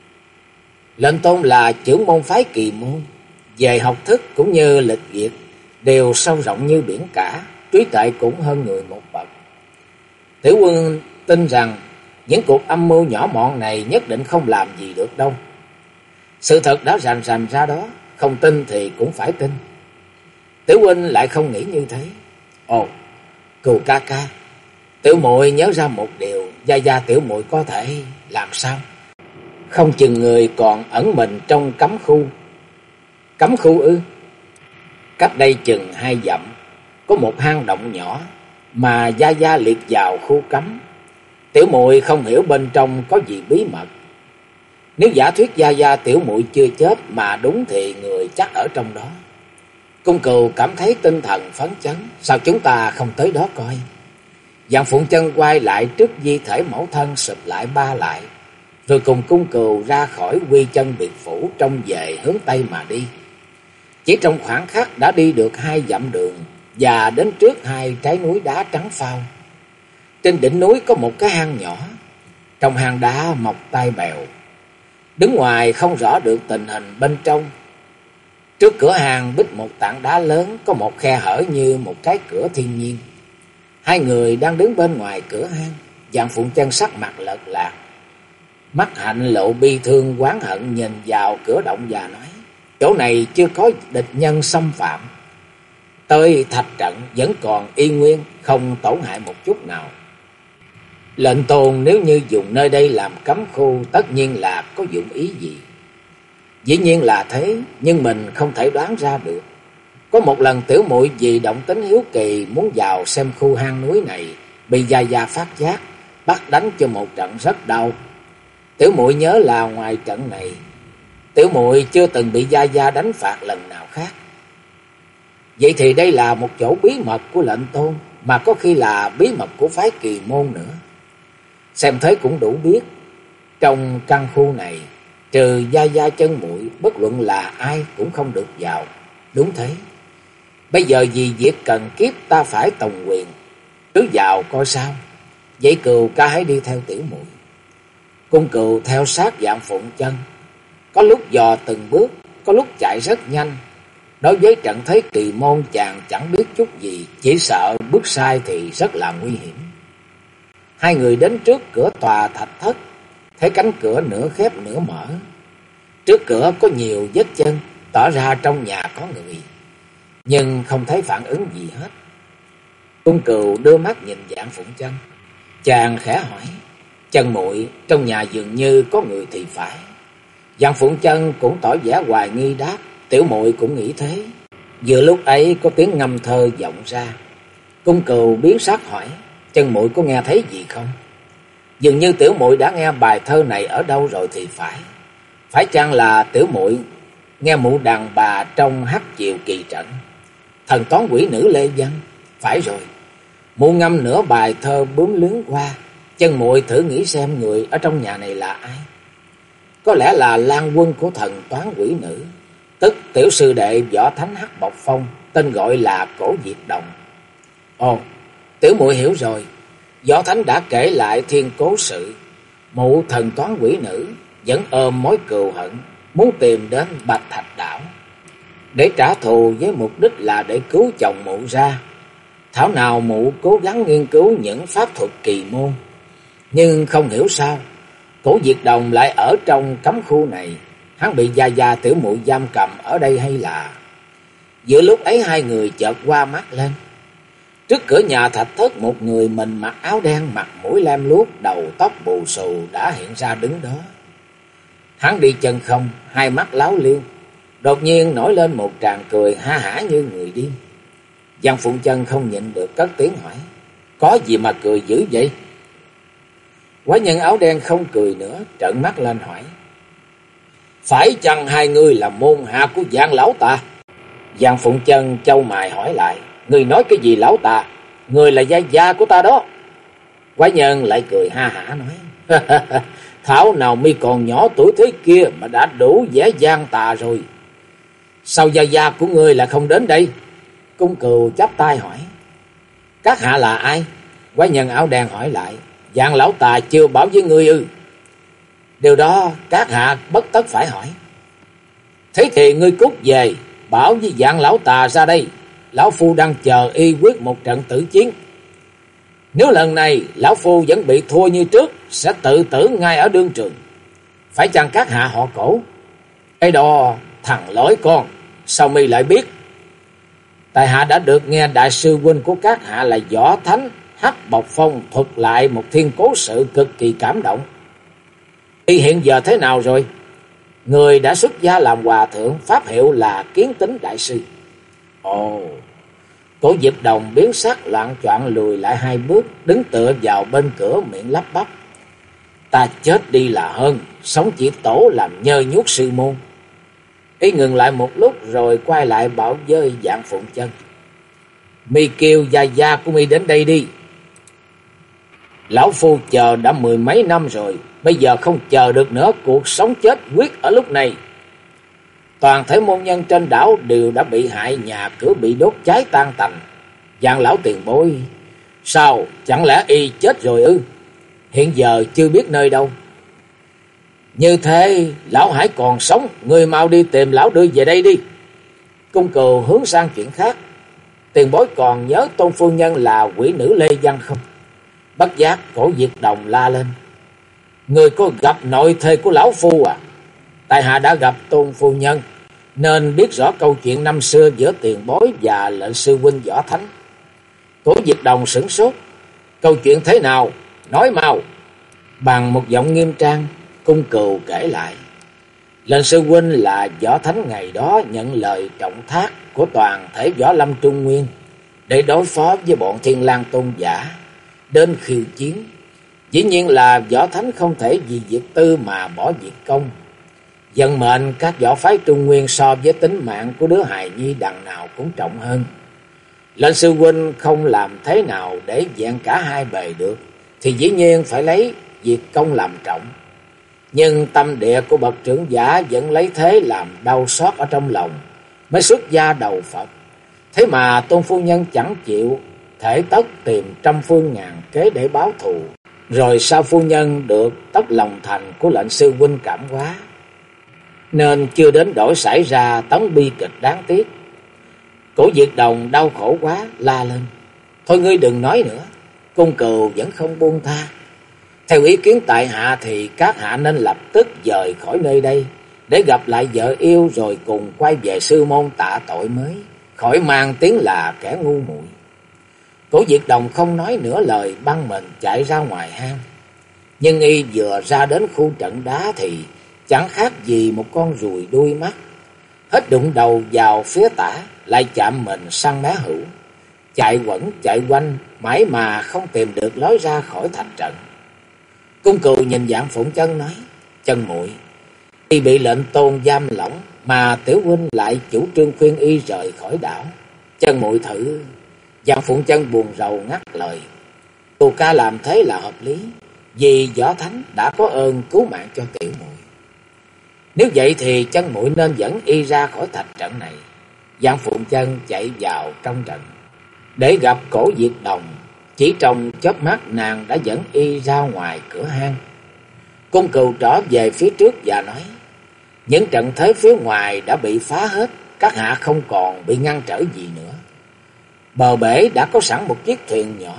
Lệnh tôn là trưởng môn phái Kỳ Môn, về học thức cũng như lịch duyệt đều sâu rộng như biển cả, trí tuệ cũng hơn người một bậc. Tiểu huynh tin rằng những cuộc âm mưu nhỏ mọn này nhất định không làm gì được đâu. Sự thật đã rành rành ra đó, không tin thì cũng phải tin. Tiểu huynh lại không nghĩ như thế. Ồ, Cừu ca ca, tiểu muội nhớ ra một điều, gia gia tiểu muội có thể làm sao? Không chừng người còn ẩn mình trong cấm khu. Cấm khu ư? Cách đây chừng 2 dặm, có một hang động nhỏ mà gia gia liệt vào khu cấm. Tiểu muội không hiểu bên trong có gì bí mật. Nếu giả thuyết gia gia tiểu muội chưa chết mà đúng thì người chắc ở trong đó. Cung Cừu cảm thấy tinh thần phấn chấn. Sao chúng ta không tới đó coi? Dạm Phụng Chân quay lại trước di thể mẫu thân, sụp lại 3 lại, rồi cùng Cung Cừu ra khỏi Quy Chân Biệt Phủ, trông về hướng Tây mà đi. Chỉ trong khoảng khắc đã đi được 2 dặm đường và đến trước 2 trái núi đá trắng phao. Trên đỉnh núi có một cái hang nhỏ, trong hang đá mọc tai bèo. Đứng ngoài không rõ được tình hình bên trong. Trước cửa hàng bích một tảng đá lớn, có một khe hở như một cái cửa thiên nhiên. Hai người đang đứng bên ngoài cửa hang. Dạng Phụng Chân sắc mặt lợt lạc, mắt hạnh lộ bi thương oán hận, nhìn vào cửa động và nói: chỗ này chưa có địch nhân xâm phạm, tới thạch trận vẫn còn y nguyên, không tổn hại một chút nào. Lệnh Tôn nếu như dùng nơi đây làm cấm khu, tất nhiên là có dụng ý gì. Dĩ nhiên là thế, nhưng mình không thể đoán ra được. Có một lần tiểu muội vì động tính hiếu kỳ muốn vào xem khu hang núi này, bị Gia Gia phát giác, bắt đánh cho một trận rất đau. Tiểu muội nhớ là ngoài trận này, tiểu muội chưa từng bị Gia Gia đánh phạt lần nào khác. Vậy thì đây là một chỗ bí mật của Lệnh Tôn, mà có khi là bí mật của phái Kỳ Môn nữa. Xem thế cũng đủ biết, trong căn khu này trừ Gia Gia chân muội, bất luận là ai cũng không được vào. Đúng thế. Bây giờ vì việc cần kiếp ta phải tòng quyền, cứ vào coi sao. Vậy Cừu ca hãy đi theo tiểu muội. Cung Cừu theo sát Dạng Phụng Chân, có lúc dò từng bước, có lúc chạy rất nhanh. Đối với trận thế Kỳ Môn, chàng chẳng biết chút gì, chỉ sợ bước sai thì rất là nguy hiểm. Hai người đến trước cửa tòa thạch thất, thấy cánh cửa nửa khép nửa mở. Trước cửa có nhiều vết chân, tỏ ra trong nhà có người, nhưng không thấy phản ứng gì hết. Cung Cừu đưa mắt nhìn Dạng Phụng Chân, chàng khẽ hỏi: Chân muội, trong nhà dường như có người thì phải. Dạng Phụng Chân cũng tỏ vẻ hoài nghi đáp: tiểu muội cũng nghĩ thế. Vừa lúc ấy có tiếng ngâm thơ vọng ra. Cung Cừu biến sắc hỏi: Chân muội có nghe thấy gì không? Dường như tiểu muội đã nghe bài thơ này ở đâu rồi thì phải. Phải chăng là tiểu muội nghe mụ đàn bà trong Hắc Triều Kỳ Trận, thần toán quỷ nữ Lê Văn? Phải rồi, mụ ngâm nửa bài thơ bướm lướn qua. Chân muội thử nghĩ xem người ở trong nhà này là ai? Có lẽ là lang quân của thần toán quỷ nữ, tức tiểu sư đệ võ thánh Hắc Bộc Phong, tên gọi là Cổ Diệt Đồng. Ồ, tiểu muội hiểu rồi. Võ thánh đã kể lại thiên cố sự. Mụ thần toán quỷ nữ vẫn ôm mối cừu hận, muốn tìm đến Bạch Thạch Đảo để trả thù, với mục đích là để cứu chồng mụ ra. Thảo nào mụ cố gắng nghiên cứu những pháp thuật kỳ môn, nhưng không hiểu sao Cổ Diệt Đồng lại ở trong cấm khu này. Hắn bị Gia Gia tiểu muội giam cầm ở đây hay là... Giữa lúc ấy hai người chợt qua mắt lên. Trước cửa nhà thạch thất, một người mình mặc áo đen, mặt mũi lem luốc, đầu tóc bù xù đã hiện ra đứng đó. Hắn đi chân không, hai mắt láo liên, đột nhiên nổi lên một tràng cười ha hả như người điên. Dạng Phụng Chân không nhịn được cất tiếng hỏi: có gì mà cười dữ vậy? Quái nhân áo đen không cười nữa, trợn mắt lên hỏi: phải chăng hai người là môn hạ của Dạng lão ta? Dạng Phụng Chân chau mày hỏi lại: người nói cái gì lão ta? Người là Gia Gia của ta đó. Quái nhân lại cười ha hả nói: thảo nào mi còn nhỏ tuổi thế kia mà đã đủ vẻ gian tà rồi. Sao Gia Gia của ngươi lại không đến đây? Cung Cừu chắp tay hỏi: các hạ là ai? Quái nhân áo đen hỏi lại: Dạng lão ta chưa bảo với ngươi ư? Điều đó các hạ bất tất phải hỏi. Thế thì ngươi cút về, bảo với Dạng lão ta ra đây. Lão phu đang chờ y quyết một trận tử chiến. Nếu lần này lão phu vẫn bị thua như trước, sẽ tự tử ngay ở đương trường. Phải chăng các hạ họ Cổ? Cái đó thằng lỗi con, sao mi lại biết? Tại hạ đã được nghe đại sư huynh của các hạ là Võ Thánh Hắc Bộc Phong thuật lại một thiên cố sự cực kỳ cảm động. Y hiện giờ thế nào rồi? Người đã xuất gia làm hòa thượng, pháp hiệu là Kiến Tính đại sư. Ồ, Cổ Diệp Đồng biến sắc, loạng choạng lùi lại hai bước, đứng tựa vào bên cửa, miệng lắp bắp: ta chết đi là hơn, sống chỉ tổ làm nhơ nhuốc sư môn. Y ngừng lại một lúc rồi quay lại bảo với Dạng Phụng Chân: mi kêu Gia Gia của mi đến đây đi. Lão phu chờ đã mười mấy năm rồi, bây giờ không chờ được nữa, cuộc sống chết quyết ở lúc này. Toàn thể môn nhân trên đảo đều đã bị hại, nhà cửa bị đốt cháy tan tành. Dạng lão tiền bối, sao chẳng lẽ y chết rồi ư? Hiện giờ chưa biết nơi đâu. Như thế lão hãy còn sống, người mau đi tìm lão đưa về đây đi. Cung Cừu hướng sang chuyện khác. Tiền bối còn nhớ Tôn phu nhân là quỷ nữ Lê Văn không? Bất giác Cổ Diệt Đồng la lên. Người có gặp nội thê của lão phu à? Tại hạ đã gặp Tôn phu nhân, nên biết rõ câu chuyện năm xưa giữa tiền bối và lệnh sư huynh Võ Thánh. Cổ Diệt Đồng sửng sốt. Câu chuyện thế nào? Nói mau. Bằng một giọng nghiêm trang, Cung Cừu kể lại. Lệnh sư huynh là Võ Thánh ngày đó nhận lời trọng thác của toàn thể võ lâm Trung Nguyên để đối phó với bọn Thiên Lang tôn giả đến khiêu chiến. Dĩ nhiên là Võ Thánh không thể vì việc tư mà bỏ việc công. Vận mệnh các võ phái Trung Nguyên so với tính mạng của đứa hài nhi đằng nào cũng trọng hơn. Lệnh sư huynh không làm thế nào để vẹn cả hai bề được, thì dĩ nhiên phải lấy việc công làm trọng. Nhưng tâm địa của bậc trưởng giả vẫn lấy thế làm đau xót ở trong lòng, mới xuất gia đầu Phật. Thế mà Tôn phu nhân chẳng chịu, thể tất tìm trăm phương ngàn kế để báo thù. Rồi sao phu nhân được tất lòng thành của lệnh sư huynh cảm hóa, nên chưa đến đổi xảy ra tấn bi kịch đáng tiếc. Cổ Diệt Đồng đau khổ quá, la lên. Thôi ngươi đừng nói nữa. Cung Cừu vẫn không buông tha. Theo ý kiến tại hạ thì các hạ nên lập tức dời khỏi nơi đây, để gặp lại vợ yêu rồi cùng quay về sư môn tạ tội mới, khỏi mang tiếng là kẻ ngu muội. Cổ Diệt Đồng không nói nửa lời, băng mình chạy ra ngoài hang. Nhưng y vừa ra đến khu trận đá thì chẳng khác gì một con ruồi đuôi mắt, hết đụng đầu vào phía tả, lại chạm mình sang mé hữu, chạy quẩn chạy quanh mãi mà không tìm được lối ra khỏi thành trận. Cung Cừu nhìn Vạn Phụng Chân nói: Chân muội, y bị lệnh tôn giam lỏng mà tiểu huynh lại chủ trương khuyên y rời khỏi đảo. Chân muội thử. Vạn Phụng Chân buồn rầu ngắt lời: Tù ca làm thế là hợp lý, vì Võ Thánh đã có ơn cứu mạng cho tiểu muội. Nếu vậy thì chân muội nên dẫn y ra khỏi thành trận này. Vạn Phụng Chân chạy vào trong trận, để gặp Cổ Diệt Đồng. Chỉ trong chớp mắt nàng đã dẫn y ra ngoài cửa hang. Cung Cừu trở về phía trước và nói: Những trận thế phía ngoài đã bị phá hết, các hạ không còn bị ngăn trở gì nữa. Bờ bể đã có sẵn một chiếc thuyền nhỏ,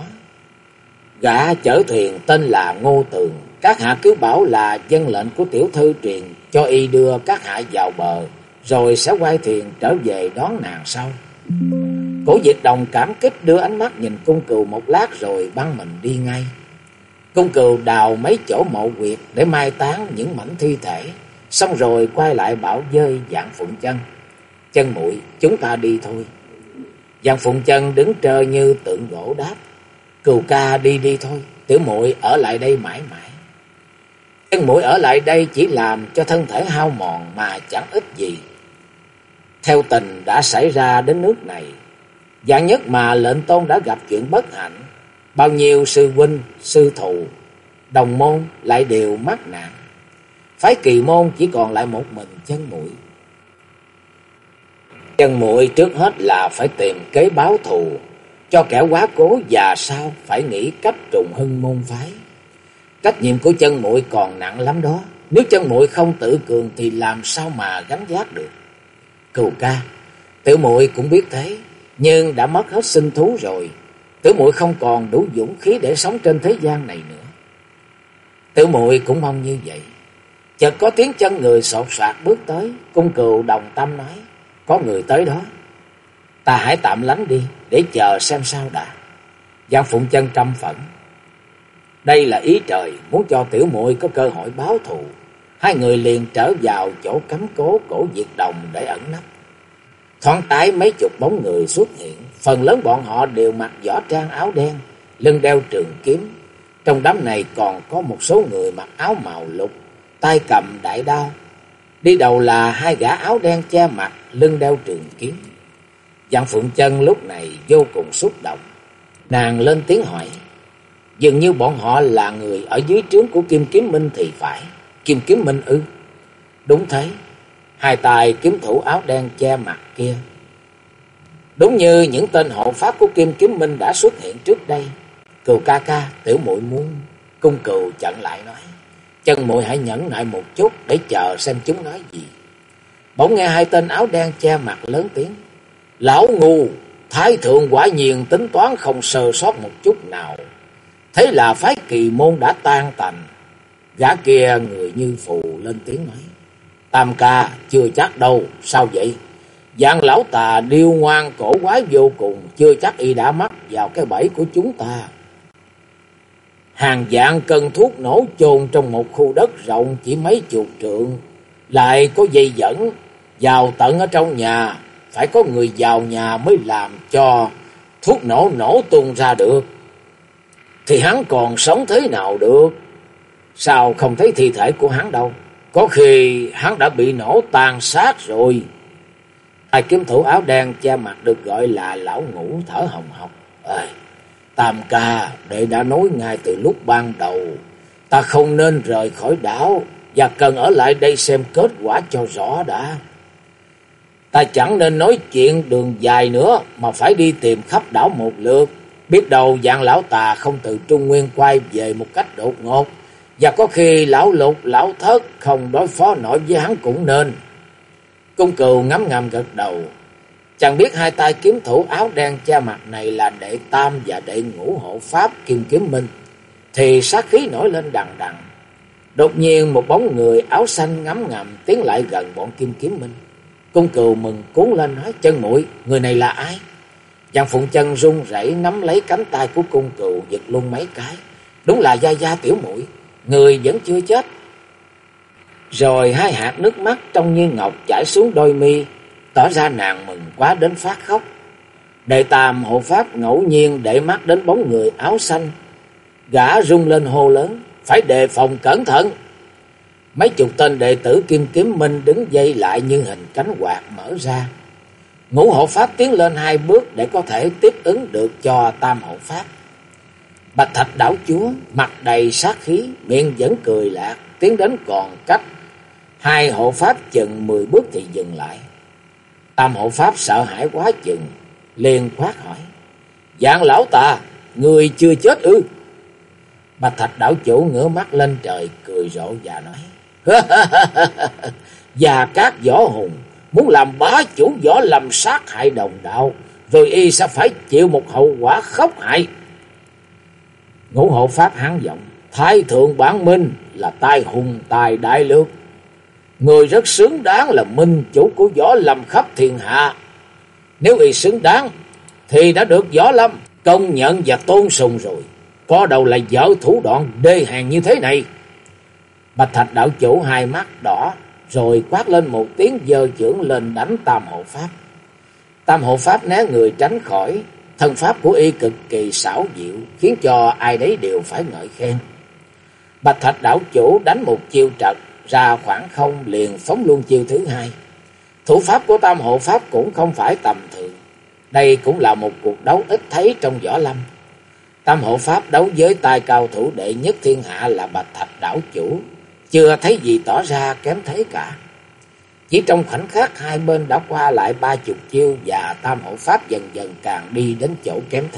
gã chở thuyền tên là Ngô Tường. Các hạ cứ bảo là dân lệnh của tiểu thư truyền cho y đưa các hạ vào bờ, rồi sẽ quay thuyền trở về đón nàng sau. Cổ Diệt Đồng cảm kích đưa ánh mắt nhìn Cung Cừu một lát rồi băng mình đi ngay. Cung Cừu đào mấy chỗ mộ quyệt để mai táng những mảnh thi thể, xong rồi quay lại bảo với Vạn Phụng Chân: Chân muội, chúng ta đi thôi. Vạn Phụng Chân đứng trơ như tượng gỗ đáp: Cừu ca đi đi thôi, tiểu muội ở lại đây mãi mãi. Chân muội ở lại đây chỉ làm cho thân thể hao mòn mà chẳng ích gì. Theo tình đã xảy ra đến nước này, vạn nhất mà lệnh tôn đã gặp chuyện bất hạnh, bao nhiêu sư huynh, sư thù, đồng môn lại đều mắc nạn. Phái Kỳ môn chỉ còn lại một mình chân muội. Chân muội trước hết là phải tìm kế báo thù cho kẻ quá cố, và sau phải nghĩ cách trùng hưng môn phái. Trách nhiệm của chân muội còn nặng lắm đó. Nếu chân muội không tự cường thì làm sao mà gánh vác được. Cừu ca, tiểu muội cũng biết thế, nhưng đã mất hết sinh thú rồi. Tiểu muội không còn đủ dũng khí để sống trên thế gian này nữa. Tiểu muội cũng mong như vậy. Chợt có tiếng chân người sột soạt bước tới. Cung Cừu đồng tâm nói: Có người tới đó, ta hãy tạm lánh đi để chờ xem sao đã. Vạn Phụng Chân căm phẫn: Đây là ý trời muốn cho tiểu muội có cơ hội báo thù. Hai người liền trở vào chỗ cấm cố Cổ Diệt Đồng để ẩn nấp. Thoáng tái mấy chục bóng người xuất hiện, phần lớn bọn họ đều mặc võ trang áo đen, lưng đeo trường kiếm. Trong đám này còn có một số người mặc áo màu lục, tay cầm đại đao. Đi đầu là hai gã áo đen che mặt, lưng đeo trường kiếm. Vạn Phụng Chân lúc này vô cùng xúc động. Nàng lên tiếng hỏi: Dường như bọn họ là người ở dưới trướng của Kim Kiếm Minh thì phải. Kim Kiếm Minh ư? Đúng thế, hai tay kiếm thủ áo đen che mặt kia, đúng như những tên hộ pháp của Kim Kiếm Minh đã xuất hiện trước đây. Cừu ca ca, tiểu muội muốn... Cung Cừu chặn lại nói: Chân muội hãy nhẫn nại một chút để chờ xem chúng nói gì. Bỗng nghe hai tên áo đen che mặt lớn tiếng: "Lão ngu, Thái thượng quả nhiên tính toán không sơ sót một chút nào. Thế là phái Kỳ môn đã tan tành." Gã kia người như phù lên tiếng nói: "Tam ca, chưa chắc đâu, sao vậy? Dạng lão tà điêu ngoan cổ quái vô cùng, chưa chắc y đã mắc vào cái bẫy của chúng ta. Hàng vạn cân thuốc nổ chôn trong một khu đất rộng chỉ mấy chục trượng, lại có dây dẫn vào tận ở trong nhà, phải có người vào nhà mới làm cho thuốc nổ nổ tung ra được. Thì hắn còn sống thế nào được? Sao không thấy thi thể của hắn đâu? Có khi hắn đã bị nổ tàn sát rồi." Hai kiếm thủ áo đen che mặt được gọi là Lão Ngũ thở hồng hộc: "Tam ca, đệ đã nói ngay từ lúc ban đầu, ta không nên rời khỏi đảo và cần ở lại đây xem kết quả cho rõ đã. Ta chẳng nên nói chuyện đường dài nữa mà phải đi tìm khắp đảo một lượt. Biết đâu dạng lão tà không từ Trung Nguyên quay về một cách đột ngột, và có khi lão Lục, lão Thất không đối phó nổi với hắn cũng nên." Cung Cừu ngấm ngầm gật đầu. Chẳng biết hai tay kiếm thủ áo đen che mặt này là đệ Tam và đệ Ngũ hộ pháp Kim Kiếm Minh, thì sát khí nổi lên đằng đằng. Đột nhiên một bóng người áo xanh ngấm ngầm tiến lại gần bọn Kim Kiếm Minh. Cung Cừu mừng cuốn lên nói: "Chân muội, người này là ai?" Giang Phụng Chân run rẩy nắm lấy cánh tay của Cung Cừu giật luôn mấy cái. "Đúng là Gia Gia tiểu muội, người vẫn chưa chết." Rồi hai hạt nước mắt trong như ngọc chảy xuống đôi mi, tỏ ra nàng mừng quá đến phát khóc. Đệ Tam hộ pháp ngẫu nhiên để mắt đến bóng người áo xanh, gã rung lên hô lớn: "Phải đề phòng cẩn thận!" Mấy chục tên đệ tử Kim Kiếm Minh đứng dây lại như hình cánh quạt mở ra. Ngũ hộ pháp tiến lên hai bước để có thể tiếp ứng được cho Tam hộ pháp. Bạch Thạch đảo chúa mặt đầy sát khí, miệng vẫn cười lạc, tiến đến còn cách hai hộ pháp chừng 10 bước thì dừng lại. Tam hộ pháp sợ hãi quá chừng, liền quát hỏi: "Dạng lão tà, người chưa chết ư?" Bạch Thạch đảo chủ ngửa mắt lên trời cười rộ và nói: "Và các võ hùng muốn làm bá chủ võ lâm sát hại đồng đạo, rồi y sẽ phải chịu một hậu quả khốc hại." Ngũ hộ pháp hắng giọng: "Thái thượng bản minh là tài hùng tài đại lược, người rất xứng đáng là minh chủ của võ lâm khắp thiên hạ. Nếu y xứng đáng thì đã được võ lâm công nhận và tôn sùng rồi, có đâu là dở thủ đoạn đê hèn như thế này." Bạch Thạch đạo chủ hai mắt đỏ, rồi quát lên một tiếng, giơ chưởng lên đánh Tam hộ pháp. Tam hộ pháp né người tránh khỏi, thân pháp của y cực kỳ xảo diệu, khiến cho ai đấy đều phải ngợi khen. Bạch Thạch đảo chủ đánh một chiêu trật ra khoảng không, liền phóng luôn chiêu thứ hai. Thủ pháp của Tam hộ pháp cũng không phải tầm thường, đây cũng là một cuộc đấu ít thấy trong võ lâm. Tam hộ pháp đấu với tài cao thủ đệ nhất thiên hạ là Bạch Thạch đảo chủ, chưa thấy gì tỏ ra kém thế cả. Chỉ trong khoảnh khắc hai bên đã qua lại 30 chiêu, và Tam hộ pháp dần dần càng đi đến chỗ kém thế.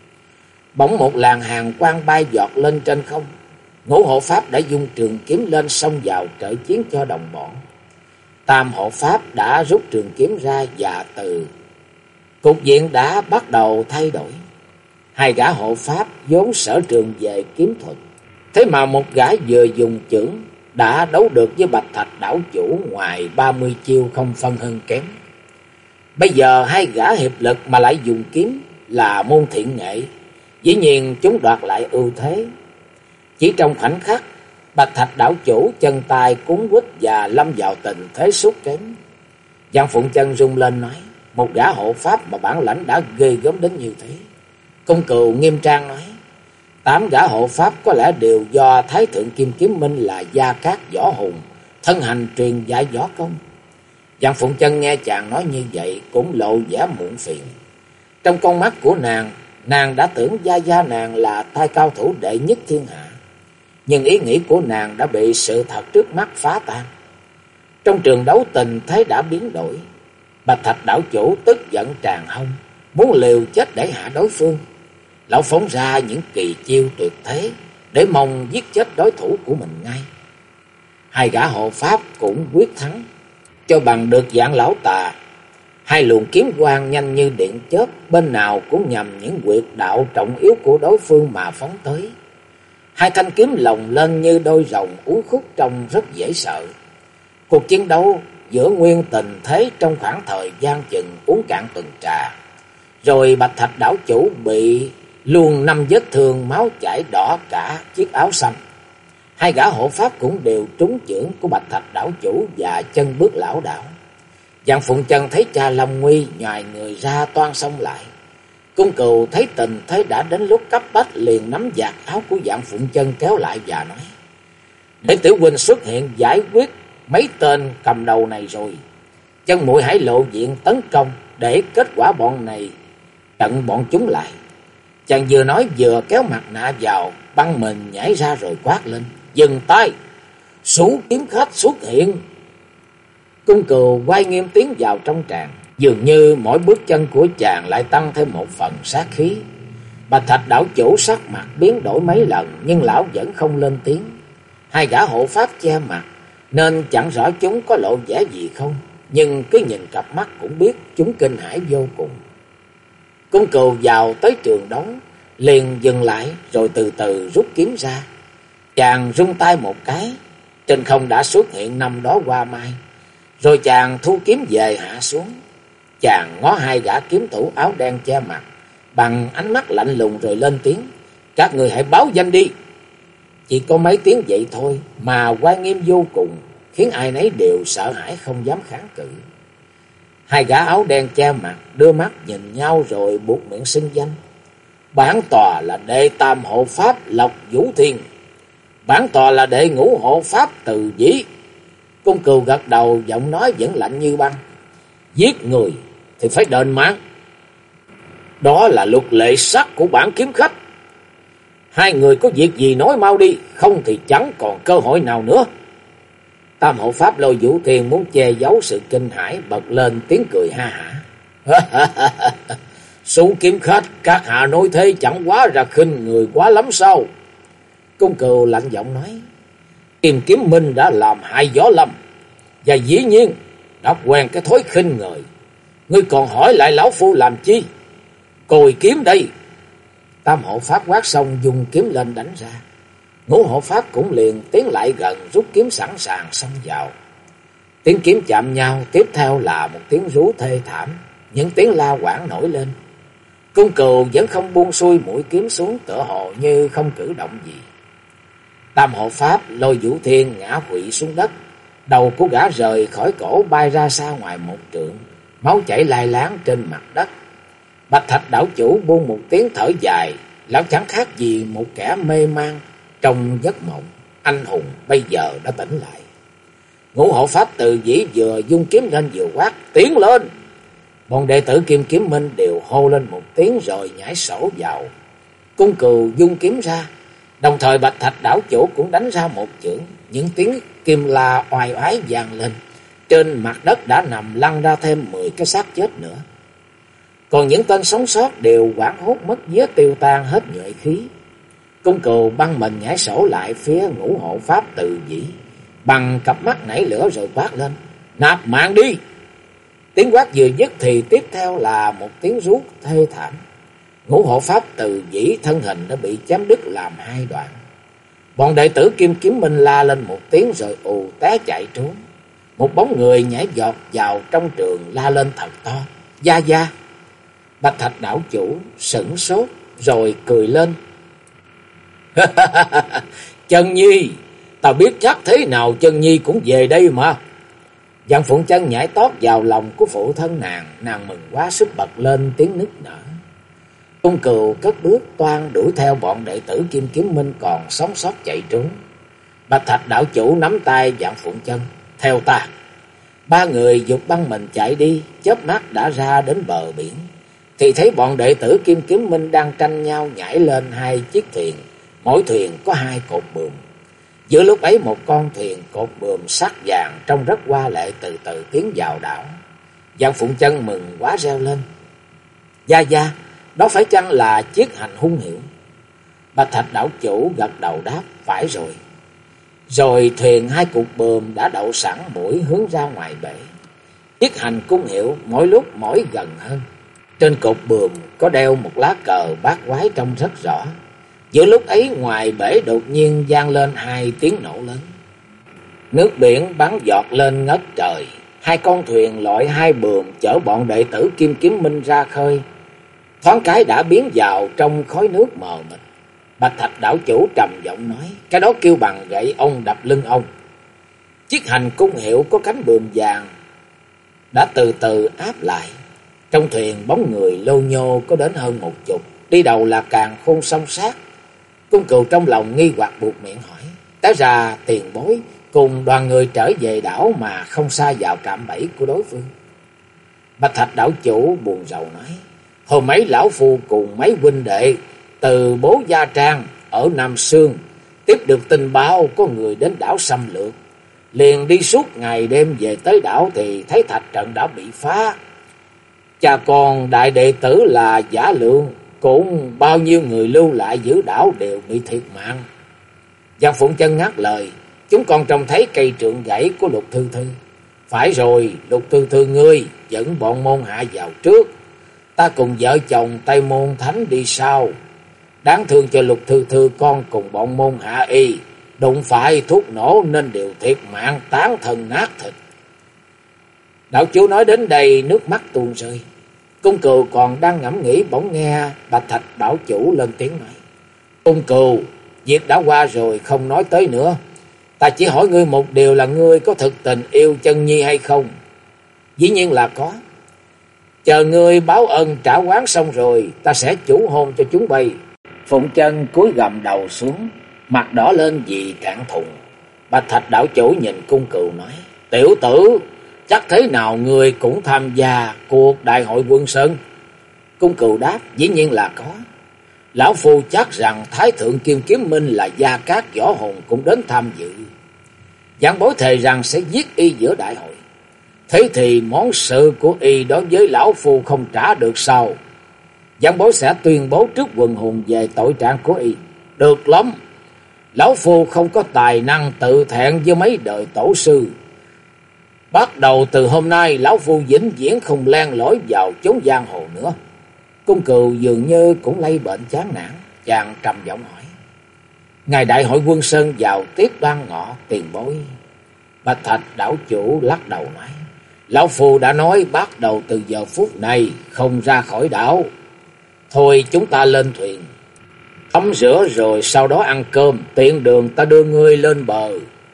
Bỗng một làn hàng quang bay giọt lên trên không. Ngũ hộ pháp đã dung trường kiếm lên xông vào trợ chiến cho đồng bọn. Tam hộ pháp đã rút trường kiếm ra, và từ cục diện đã bắt đầu thay đổi. Hai gã hộ pháp vốn sở trường về kiếm thuật, thế mà một gã vừa dùng chưởng đã đấu được với Bạch Thạch đảo chủ ngoài 30 chiêu, không phân hơn kém. Bây giờ hai gã hiệp lực mà lại dùng kiếm là môn thiện nghệ, dĩ nhiên chúng đoạt lại ưu thế. Chỉ trong khoảnh khắc, Bạch Thạch đảo chủ chân tay cuốn quýt và lâm vào tình thế sút kém. Giang Phụng Chân rung lên nói: "Một gã hộ pháp mà bản lãnh đã ghê gớm đến như thế." Cung Cừu nghiêm trang nói: 8 gã hộ pháp có lẽ đều do Thái thượng Kim Kiếm Minh là Gia Cát võ hùng thân hành truyền dạy võ công. Giang Phụng Chân nghe chàng nói như vậy cũng lộ vẻ muộn phiền. Trong con mắt của nàng đã tưởng Gia Gia nàng là tay cao thủ đệ nhất thiên hạ, nhưng ý nghĩ của nàng đã bị sự thật trước mắt phá tan. Trong trường đấu tình thế đã biến đổi. Bạch Thạch đảo chủ tức giận tràn hông, muốn liều chết để hạ đối phương. Lão phóng ra những kỳ chiêu tuyệt thế để mong giết chết đối thủ của mình ngay. Hai gã hộ pháp cũng quyết thắng. cho bằng được dạng lão tà. Hai luồng kiếm quang nhanh như điện chớp, bên nào cũng nhằm những huyệt đạo trọng yếu của đối phương mà phóng tới. Hai thanh kiếm lồng lên như đôi rồng uốn khúc trông rất dễ sợ. Cuộc chiến đấu giữa nguyên tình thế trong khoảng thời gian chừng uống cạn tuần trà. Rồi Bạch Thạch đảo chủ bị luôn 5 vết thương máu chảy đỏ cả chiếc áo xanh. Hai gã hộ pháp cũng đều trúng chưởng của Bạch Thạch đảo chủ và chân bước lảo đảo. Dạng Phụng Chân thấy cha lâm nguy, nhoài người ra toan xông lại. Cung Cừu thấy tình thế đã đến lúc cấp bách, liền nắm vạt áo của Dạng Phụng Chân kéo lại và nói: để tiểu huynh xuất hiện giải quyết mấy tên cầm đầu này rồi, chân muội hãy lộ diện tấn công để kết quả bọn này chặn bọn chúng lại. Chàng vừa nói vừa kéo mặt nạ vào, băng mình nhảy ra rồi quát lên: dừng tay! Số kiếm khách xuất hiện! Cung Cừu quay nghiêm tiến vào trong tràng, dường như mỗi bước chân của chàng lại tăng thêm một phần sát khí. Bạch Thạch đảo chủ sắc mặt biến đổi mấy lần, nhưng lão vẫn không lên tiếng. Hai gã hộ pháp che mặt nên chẳng rõ chúng có lộ vẻ gì không, nhưng cứ nhìn cặp mắt cũng biết chúng kinh hãi vô cùng. Cung Cừu vào tới trường đấu liền dừng lại, rồi từ từ rút kiếm ra. Chàng rung tay một cái, trên không đã xuất hiện 5 đóa hoa mai. Rồi chàng thu kiếm về hạ xuống. Chàng ngó hai gã kiếm thủ áo đen che mặt bằng ánh mắt lạnh lùng rồi lên tiếng: các người hãy báo danh đi. Chỉ có mấy tiếng vậy thôi mà uy nghiêm vô cùng, khiến ai nấy đều sợ hãi không dám kháng cự. Hai gã áo đen che mặt đưa mắt nhìn nhau rồi buột miệng xưng danh: bản tòa là đệ tam hộ pháp Lộc Vũ Thiên, bản tòa là đệ ngũ hộ pháp Từ Dĩ. Cung Cừu gật đầu, giọng nói vẫn lạnh như băng: giết người thì phải đền mạng, đó là luật lệ sắt của bản kiếm khách. Hai người có việc gì nói mau đi, không thì chẳng còn cơ hội nào nữa. Tam hộ pháp Lôi Vũ Thiên muốn che giấu sự kinh hãi, bật lên tiếng cười ha hả. Số kiếm khách, các hạ nói thế chẳng quá ra khinh người quá lắm sao? Cung Cừu lạnh giọng nói: Kim Kiếm Minh đã làm hại Võ Lâm, và dĩ nhiên đã quen cái thói khinh người. Ngươi còn hỏi lại lão phu làm chi? Còi kiếm đây! Tam hộ pháp quát xong dùng kiếm lên đánh ra. Ngũ hộ pháp cũng liền tiến lại gần, rút kiếm sẵn sàng xông vào. Tiếng kiếm chạm nhau, tiếp theo là một tiếng rú thê thảm, những tiếng la quảng nổi lên. Cung Cừu vẫn không buông xuôi mũi kiếm xuống, tựa hồ như không cử động gì. Tam hộ pháp Lôi Vũ Thiên ngã quỵ xuống đất, đầu của gã rời khỏi cổ bay ra xa ngoài 1 trượng, máu chảy lai láng trên mặt đất. Bạch Thạch đảo chủ buông một tiếng thở dài, lão chẳng khác gì một kẻ mê man trong giấc mộng. Anh hùng bây giờ đã tỉnh lại. Ngũ hộ pháp Từ Dĩ vừa dung kiếm lên vừa quát: tiến lên! Bọn đệ tử Kim Kiếm Minh đều hô lên một tiếng rồi nhảy sổ vào. Cung Cừu dung kiếm ra, đồng thời Bạch Thạch đảo chủ cũng đánh ra một chưởng. Những tiếng kim la oai oái vang lên, trên mặt đất đã nằm lăn ra thêm 10 cái xác chết nữa. Còn những tên sống sót đều hoảng hốt mất vía tiêu tan hết nhuệ khí. Cung Cừu băng mình nhảy sổ lại phía ngũ hộ pháp Từ Dĩ, bằng cặp mắt nảy lửa rồi quát lên: nạp mạng đi! Tiếng quát vừa dứt thì tiếp theo là một tiếng rú thê thảm. Ngũ hộ pháp Từ Dĩ thân hình đã bị chém đứt làm 2 đoạn. Bọn đệ tử Kim Kiếm Minh la lên một tiếng rồi ù té chạy trốn. Một bóng người nhảy vọt vào trong trường la lên thật to: Gia Gia! Bạch Thạch đảo chủ sửng sốt rồi cười lên: Chân Nhi, tao biết chắc thế nào Chân Nhi cũng về đây mà. Dạng Phụng Chân nhảy tót vào lòng của phụ thân nàng mừng quá sức bật lên tiếng nức nở. Cung Cừu cất bước toan đuổi theo bọn đệ tử Kim Kiếm Minh còn sống sót chạy trốn. Bạch Thạch đảo chủ nắm tay Dạng Phụng Chân: theo ta! 3 người giục băng mình chạy đi, chớp mắt đã ra đến bờ biển. Thì thấy bọn đệ tử Kim Kiếm Minh đang tranh nhau nhảy lên 2 chiếc thuyền, mỗi thuyền có 2 cột buồm. Giữa lúc ấy một con thuyền cột buồm sắt vàng trông rất hoa lệ từ từ tiến vào đảo. Dạng Phụng Chân mừng quá reo lên: Gia Gia, đó phải chăng là chiếc hành hung hiệu? Bạch Thạch đảo chủ gật đầu đáp: phải rồi. Rồi thuyền 2 cột buồm đã đậu sẵn mũi hướng ra ngoài bể. Chiếc hành cung hiệu mỗi lúc mỗi gần hơn. Trên cột buồm có đeo một lá cờ bát quái trông rất rõ. Giữa lúc ấy ngoài bể đột nhiên vang lên hai tiếng nổ lớn. Nước biển bắn giọt lên ngất trời. Hai con thuyền lội hai buồm chở bọn đệ tử Kim Kiếm Minh ra khơi. Thoáng cái đã biến vào trong khói nước mờ mịt. Bạch Thạch đảo chủ trầm giọng nói: cái đó kêu bằng gậy ông đập lưng ông. Chiếc hành cung hiệu có cánh buồm vàng đã từ từ áp lại. Trong thuyền bóng người lô nhô có đến hơn 10. Đi đầu là Càn Khôn song sát. Cung Cừu trong lòng nghi hoặc buộc miệng hỏi: té ra tiền bối cùng đoàn người trở về đảo mà không sa vào cạm bẫy của đối phương. Bạch Thạch đảo chủ buồn rầu nói: hồi mấy lão phu cùng mấy huynh đệ từ Bố Gia Trang ở Nam Sương tiếp được tin báo có người đến đảo xâm lược, liền đi suốt ngày đêm về tới đảo thì thấy thạch trận đã bị phá. Cha con đại đệ tử là Giả Lượng cũng bao nhiêu người lưu lại giữ đảo đều bị thiệt mạng. Giang Phụng Chân ngắt lời: chúng con trông thấy cây trượng gãy của Lục Thư Thư. Phải rồi, Lục Thư Thư ngươi dẫn bọn môn hạ vào trước, ta cùng vợ chồng Tây Môn Thánh đi sau. Đáng thương cho Lục Thư Thư con cùng bọn môn hạ y đụng phải thuốc nổ nên đều thiệt mạng, tán thân nát thịt. Đạo chủ nói đến đây nước mắt tuôn rơi. Cung Cừu còn đang ngẫm nghĩ bỗng nghe Bạch Thạch bảo chủ lên tiếng nói: Cung Cừu, việc đã qua rồi không nói tới nữa. Ta chỉ hỏi ngươi một điều là ngươi có thực tình yêu Chân Nhi hay không? Dĩ nhiên là có. Chờ ngươi báo ân trả oán xong rồi, ta sẽ chủ hôn cho chúng bay. Phụng Chân cúi gằm đầu xuống, mặt đỏ lên vì thẹn thùng. Bạch Thạch đạo chủ nhìn Cung Cừu nói: tiểu tử, chắc thế nào ngươi cũng tham gia cuộc đại hội Quân Sơn? Cung Cừu đáp: dĩ nhiên là có. Lão phu chắc rằng Thái thượng Kim Kiếm Minh là Gia Cát Võ Hùng cũng đến tham dự. Giảng bối thề rằng sẽ giết y giữa đại hội. Thế thì món sự của y đối với lão phu không trả được sao? Giảng bối sẽ tuyên bố trước quần hùng về tội trạng của y. Được lắm. Lão phu không có tài năng tự thẹn với mấy đời tổ sư. Bắt đầu từ hôm nay, lão phu vĩnh viễn không len lỏi vào chốn giang hồ nữa. Cung Cừu dường như cũng lây bệnh chán nản, chàng trầm giọng hỏi: ngày đại hội Quân Sơn vào tiết Đoan Ngọ, tiền bối? Bạch Thạch đảo chủ lắc đầu nói: lão phu đã nói bắt đầu từ giờ phút này không ra khỏi đảo. Thôi chúng ta lên thuyền tắm rửa rồi sau đó ăn cơm, tiện đường ta đưa ngươi lên bờ.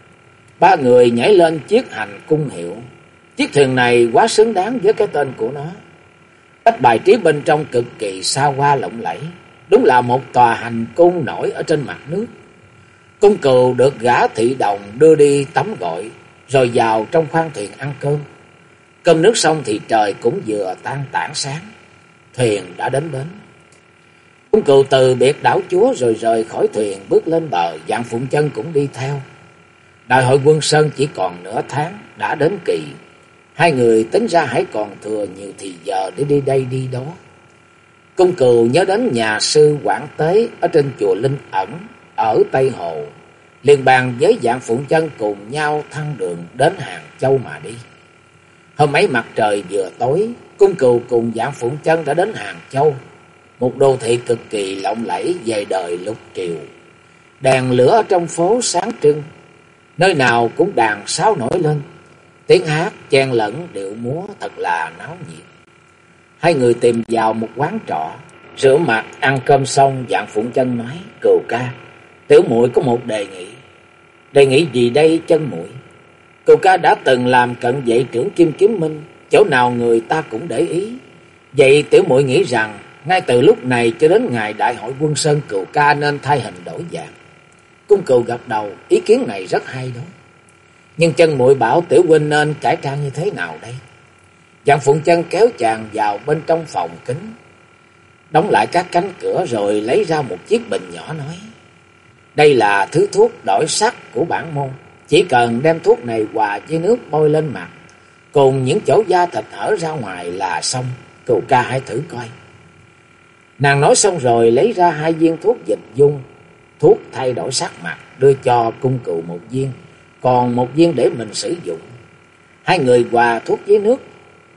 Ba người nhảy lên chiếc hành cung hiệu. Chiếc thuyền này quá xứng đáng với cái tên của nó. Cách bài trí bên trong cực kỳ xa hoa lộng lẫy, đúng là một tòa hành cung nổi ở trên mặt nước. Cung Cừu được gã thị đồng đưa đi tắm gội, rồi vào trong khoang thuyền ăn cơm. Cơm nước xong thì trời cũng vừa tan tảng sáng, thuyền đã đến bến. Cung Cừu từ biệt đảo chúa rồi rời khỏi thuyền bước lên bờ, Vạn Phụng Chân cũng đi theo. Đại hội Quân Sơn chỉ còn nửa tháng đã đến kỳ. Hai người tính ra hãy còn thừa nhiều thì giờ để đi đây đi đó. Cung Cừu nhớ đến nhà sư Quảng Tế ở trên chùa Linh Ẩn ở Tây Hồ, liền bàn với Vạn Phụng Chân cùng nhau thăng đường đến Hàng Châu mà đi. Hôm ấy mặt trời vừa tối, Cung Cừu cùng Vạn Phụng Chân đã đến Hàng Châu, một đô thị cực kỳ lộng lẫy về đời lục triều. Đèn lửa ở trong phố sáng trưng, nơi nào cũng đàn sáo nổi lên, tiếng hát chen lẫn điệu múa thật là náo nhiệt. Hai người tìm vào một quán trọ, rửa mặt ăn cơm xong, Vạn Phụng Chân nói: Cừu ca, tiểu muội có một đề nghị. Đề nghị gì đây Chân muội? Cừu ca đã từng làm cận vệ trưởng Kim Kiếm Minh, chỗ nào người ta cũng để ý. Vậy tiểu muội nghĩ rằng ngay từ lúc này cho đến ngày đại hội Quân Sơn, Cừu ca nên thay hình đổi dạng. Cung Cừu gật đầu, ý kiến này rất hay đó. Nhưng Chân muội bảo tiểu huynh nên cải trang như thế nào đây? Vạn Phụng Chân kéo chàng vào bên trong phòng kính, đóng lại các cánh cửa rồi lấy ra một chiếc bình nhỏ nói: đây là thứ thuốc đổi sắc của bản môn. Chỉ cần đem thuốc này hòa với nước bôi lên mặt, cùng những chỗ da thịt hở ra ngoài là xong. Cừu ca hãy thử coi. Nàng nói xong rồi lấy ra 2 viên thuốc dịch dung, thuốc thay đổi sắc mặt, đưa cho Cung Cừu 1 viên, còn 1 viên để mình sử dụng. Hai người hòa thuốc với nước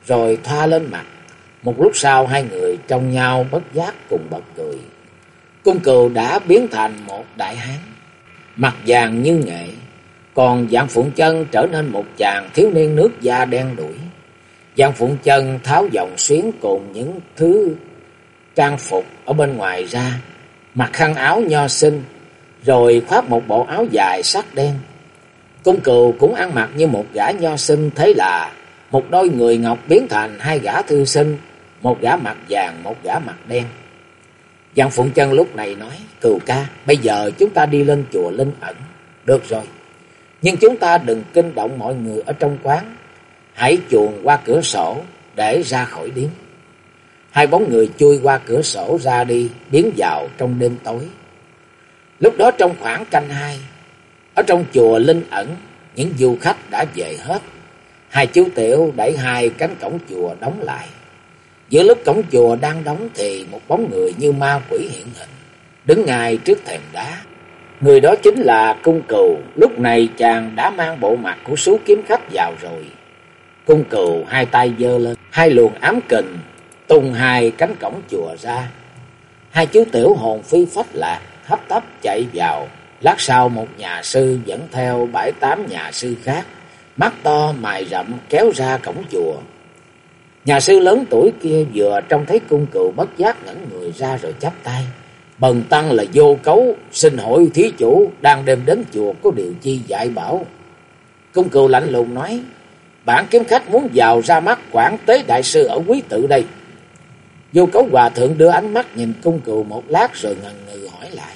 rồi thoa lên mặt. Một lúc sau hai người trông nhau bất giác cùng bật cười. Cung Cừu đã biến thành một đại hán, mặt vàng như nghệ, còn Vạn Phụng Chân trở nên một chàng thiếu niên nước da đen đủi. Vạn Phụng Chân tháo vòng xuyến cùng những thứ trang phục ở bên ngoài ra, mặc khăn áo nho sinh, rồi khoác một bộ áo dài sắc đen. Cung Cừu cũng ăn mặc như một gã nho sinh, thế là một đôi người ngọc biến thành hai gã thư sinh, một gã mặt vàng, một gã mặt đen. Vạn Phụng Chân lúc này nói: Cừu ca, bây giờ chúng ta đi lên chùa Linh Ẩn. Được rồi, nhưng chúng ta đừng kinh động mọi người ở trong quán, hãy chuồn qua cửa sổ để ra khỏi điếm. Hai bóng người chui qua cửa sổ ra đi, biến vào trong đêm tối. Lúc đó trong khoảng canh hai, ở trong chùa Linh Ẩn, những du khách đã về hết. Hai chú tiểu đẩy hai cánh cổng chùa đóng lại. Giữa lúc cổng chùa đang đóng thì một bóng người như ma quỷ hiện hình, đứng ngay trước thềm đá. Người đó chính là Cung Cừu. Lúc này chàng đã mang bộ mặt của Sú kiếm khách vào rồi. Cung Cừu hai tay giơ lên, hai luồng ám kình tung hai cánh cổng chùa ra. Hai chú tiểu hồn phi phách lạc, hấp tấp chạy vào. Lát sau một nhà sư dẫn theo 7-8 nhà sư khác, mắt to mày rậm kéo ra cổng chùa. Nhà sư lớn tuổi kia vừa trông thấy Cung Cừu bất giác ngẩn người ra rồi chắp tay: Bần tăng là Vô Cấu, xin hỏi thí chủ đang đêm đến chùa có điều chi dạy bảo. Cung Cừu lạnh lùng nói: Bản kiếm khách muốn vào ra mắt quản tế đại sư ở quý tự đây. Vô Cấu hòa thượng đưa ánh mắt nhìn Cung Cừu một lát rồi ngần ngừ hỏi lại: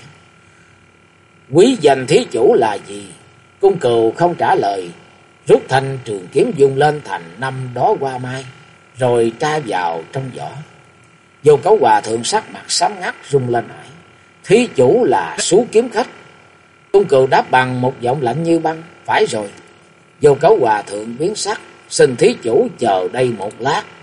Quý danh thí chủ là gì? Cung Cừu không trả lời, rút thanh trường kiếm dung lên thành 5 đóa hoa mai, rồi tra vào trong vỏ. Vô Cấu hòa thượng sắc mặt xám ngắt rung lên hỏi: Thí chủ là Sú kiếm khách? Cung Cừu đáp bằng một giọng lạnh như băng: Phải rồi. Vô Cấu hòa thượng biến sắc: Xin thí chủ chờ đây một lát.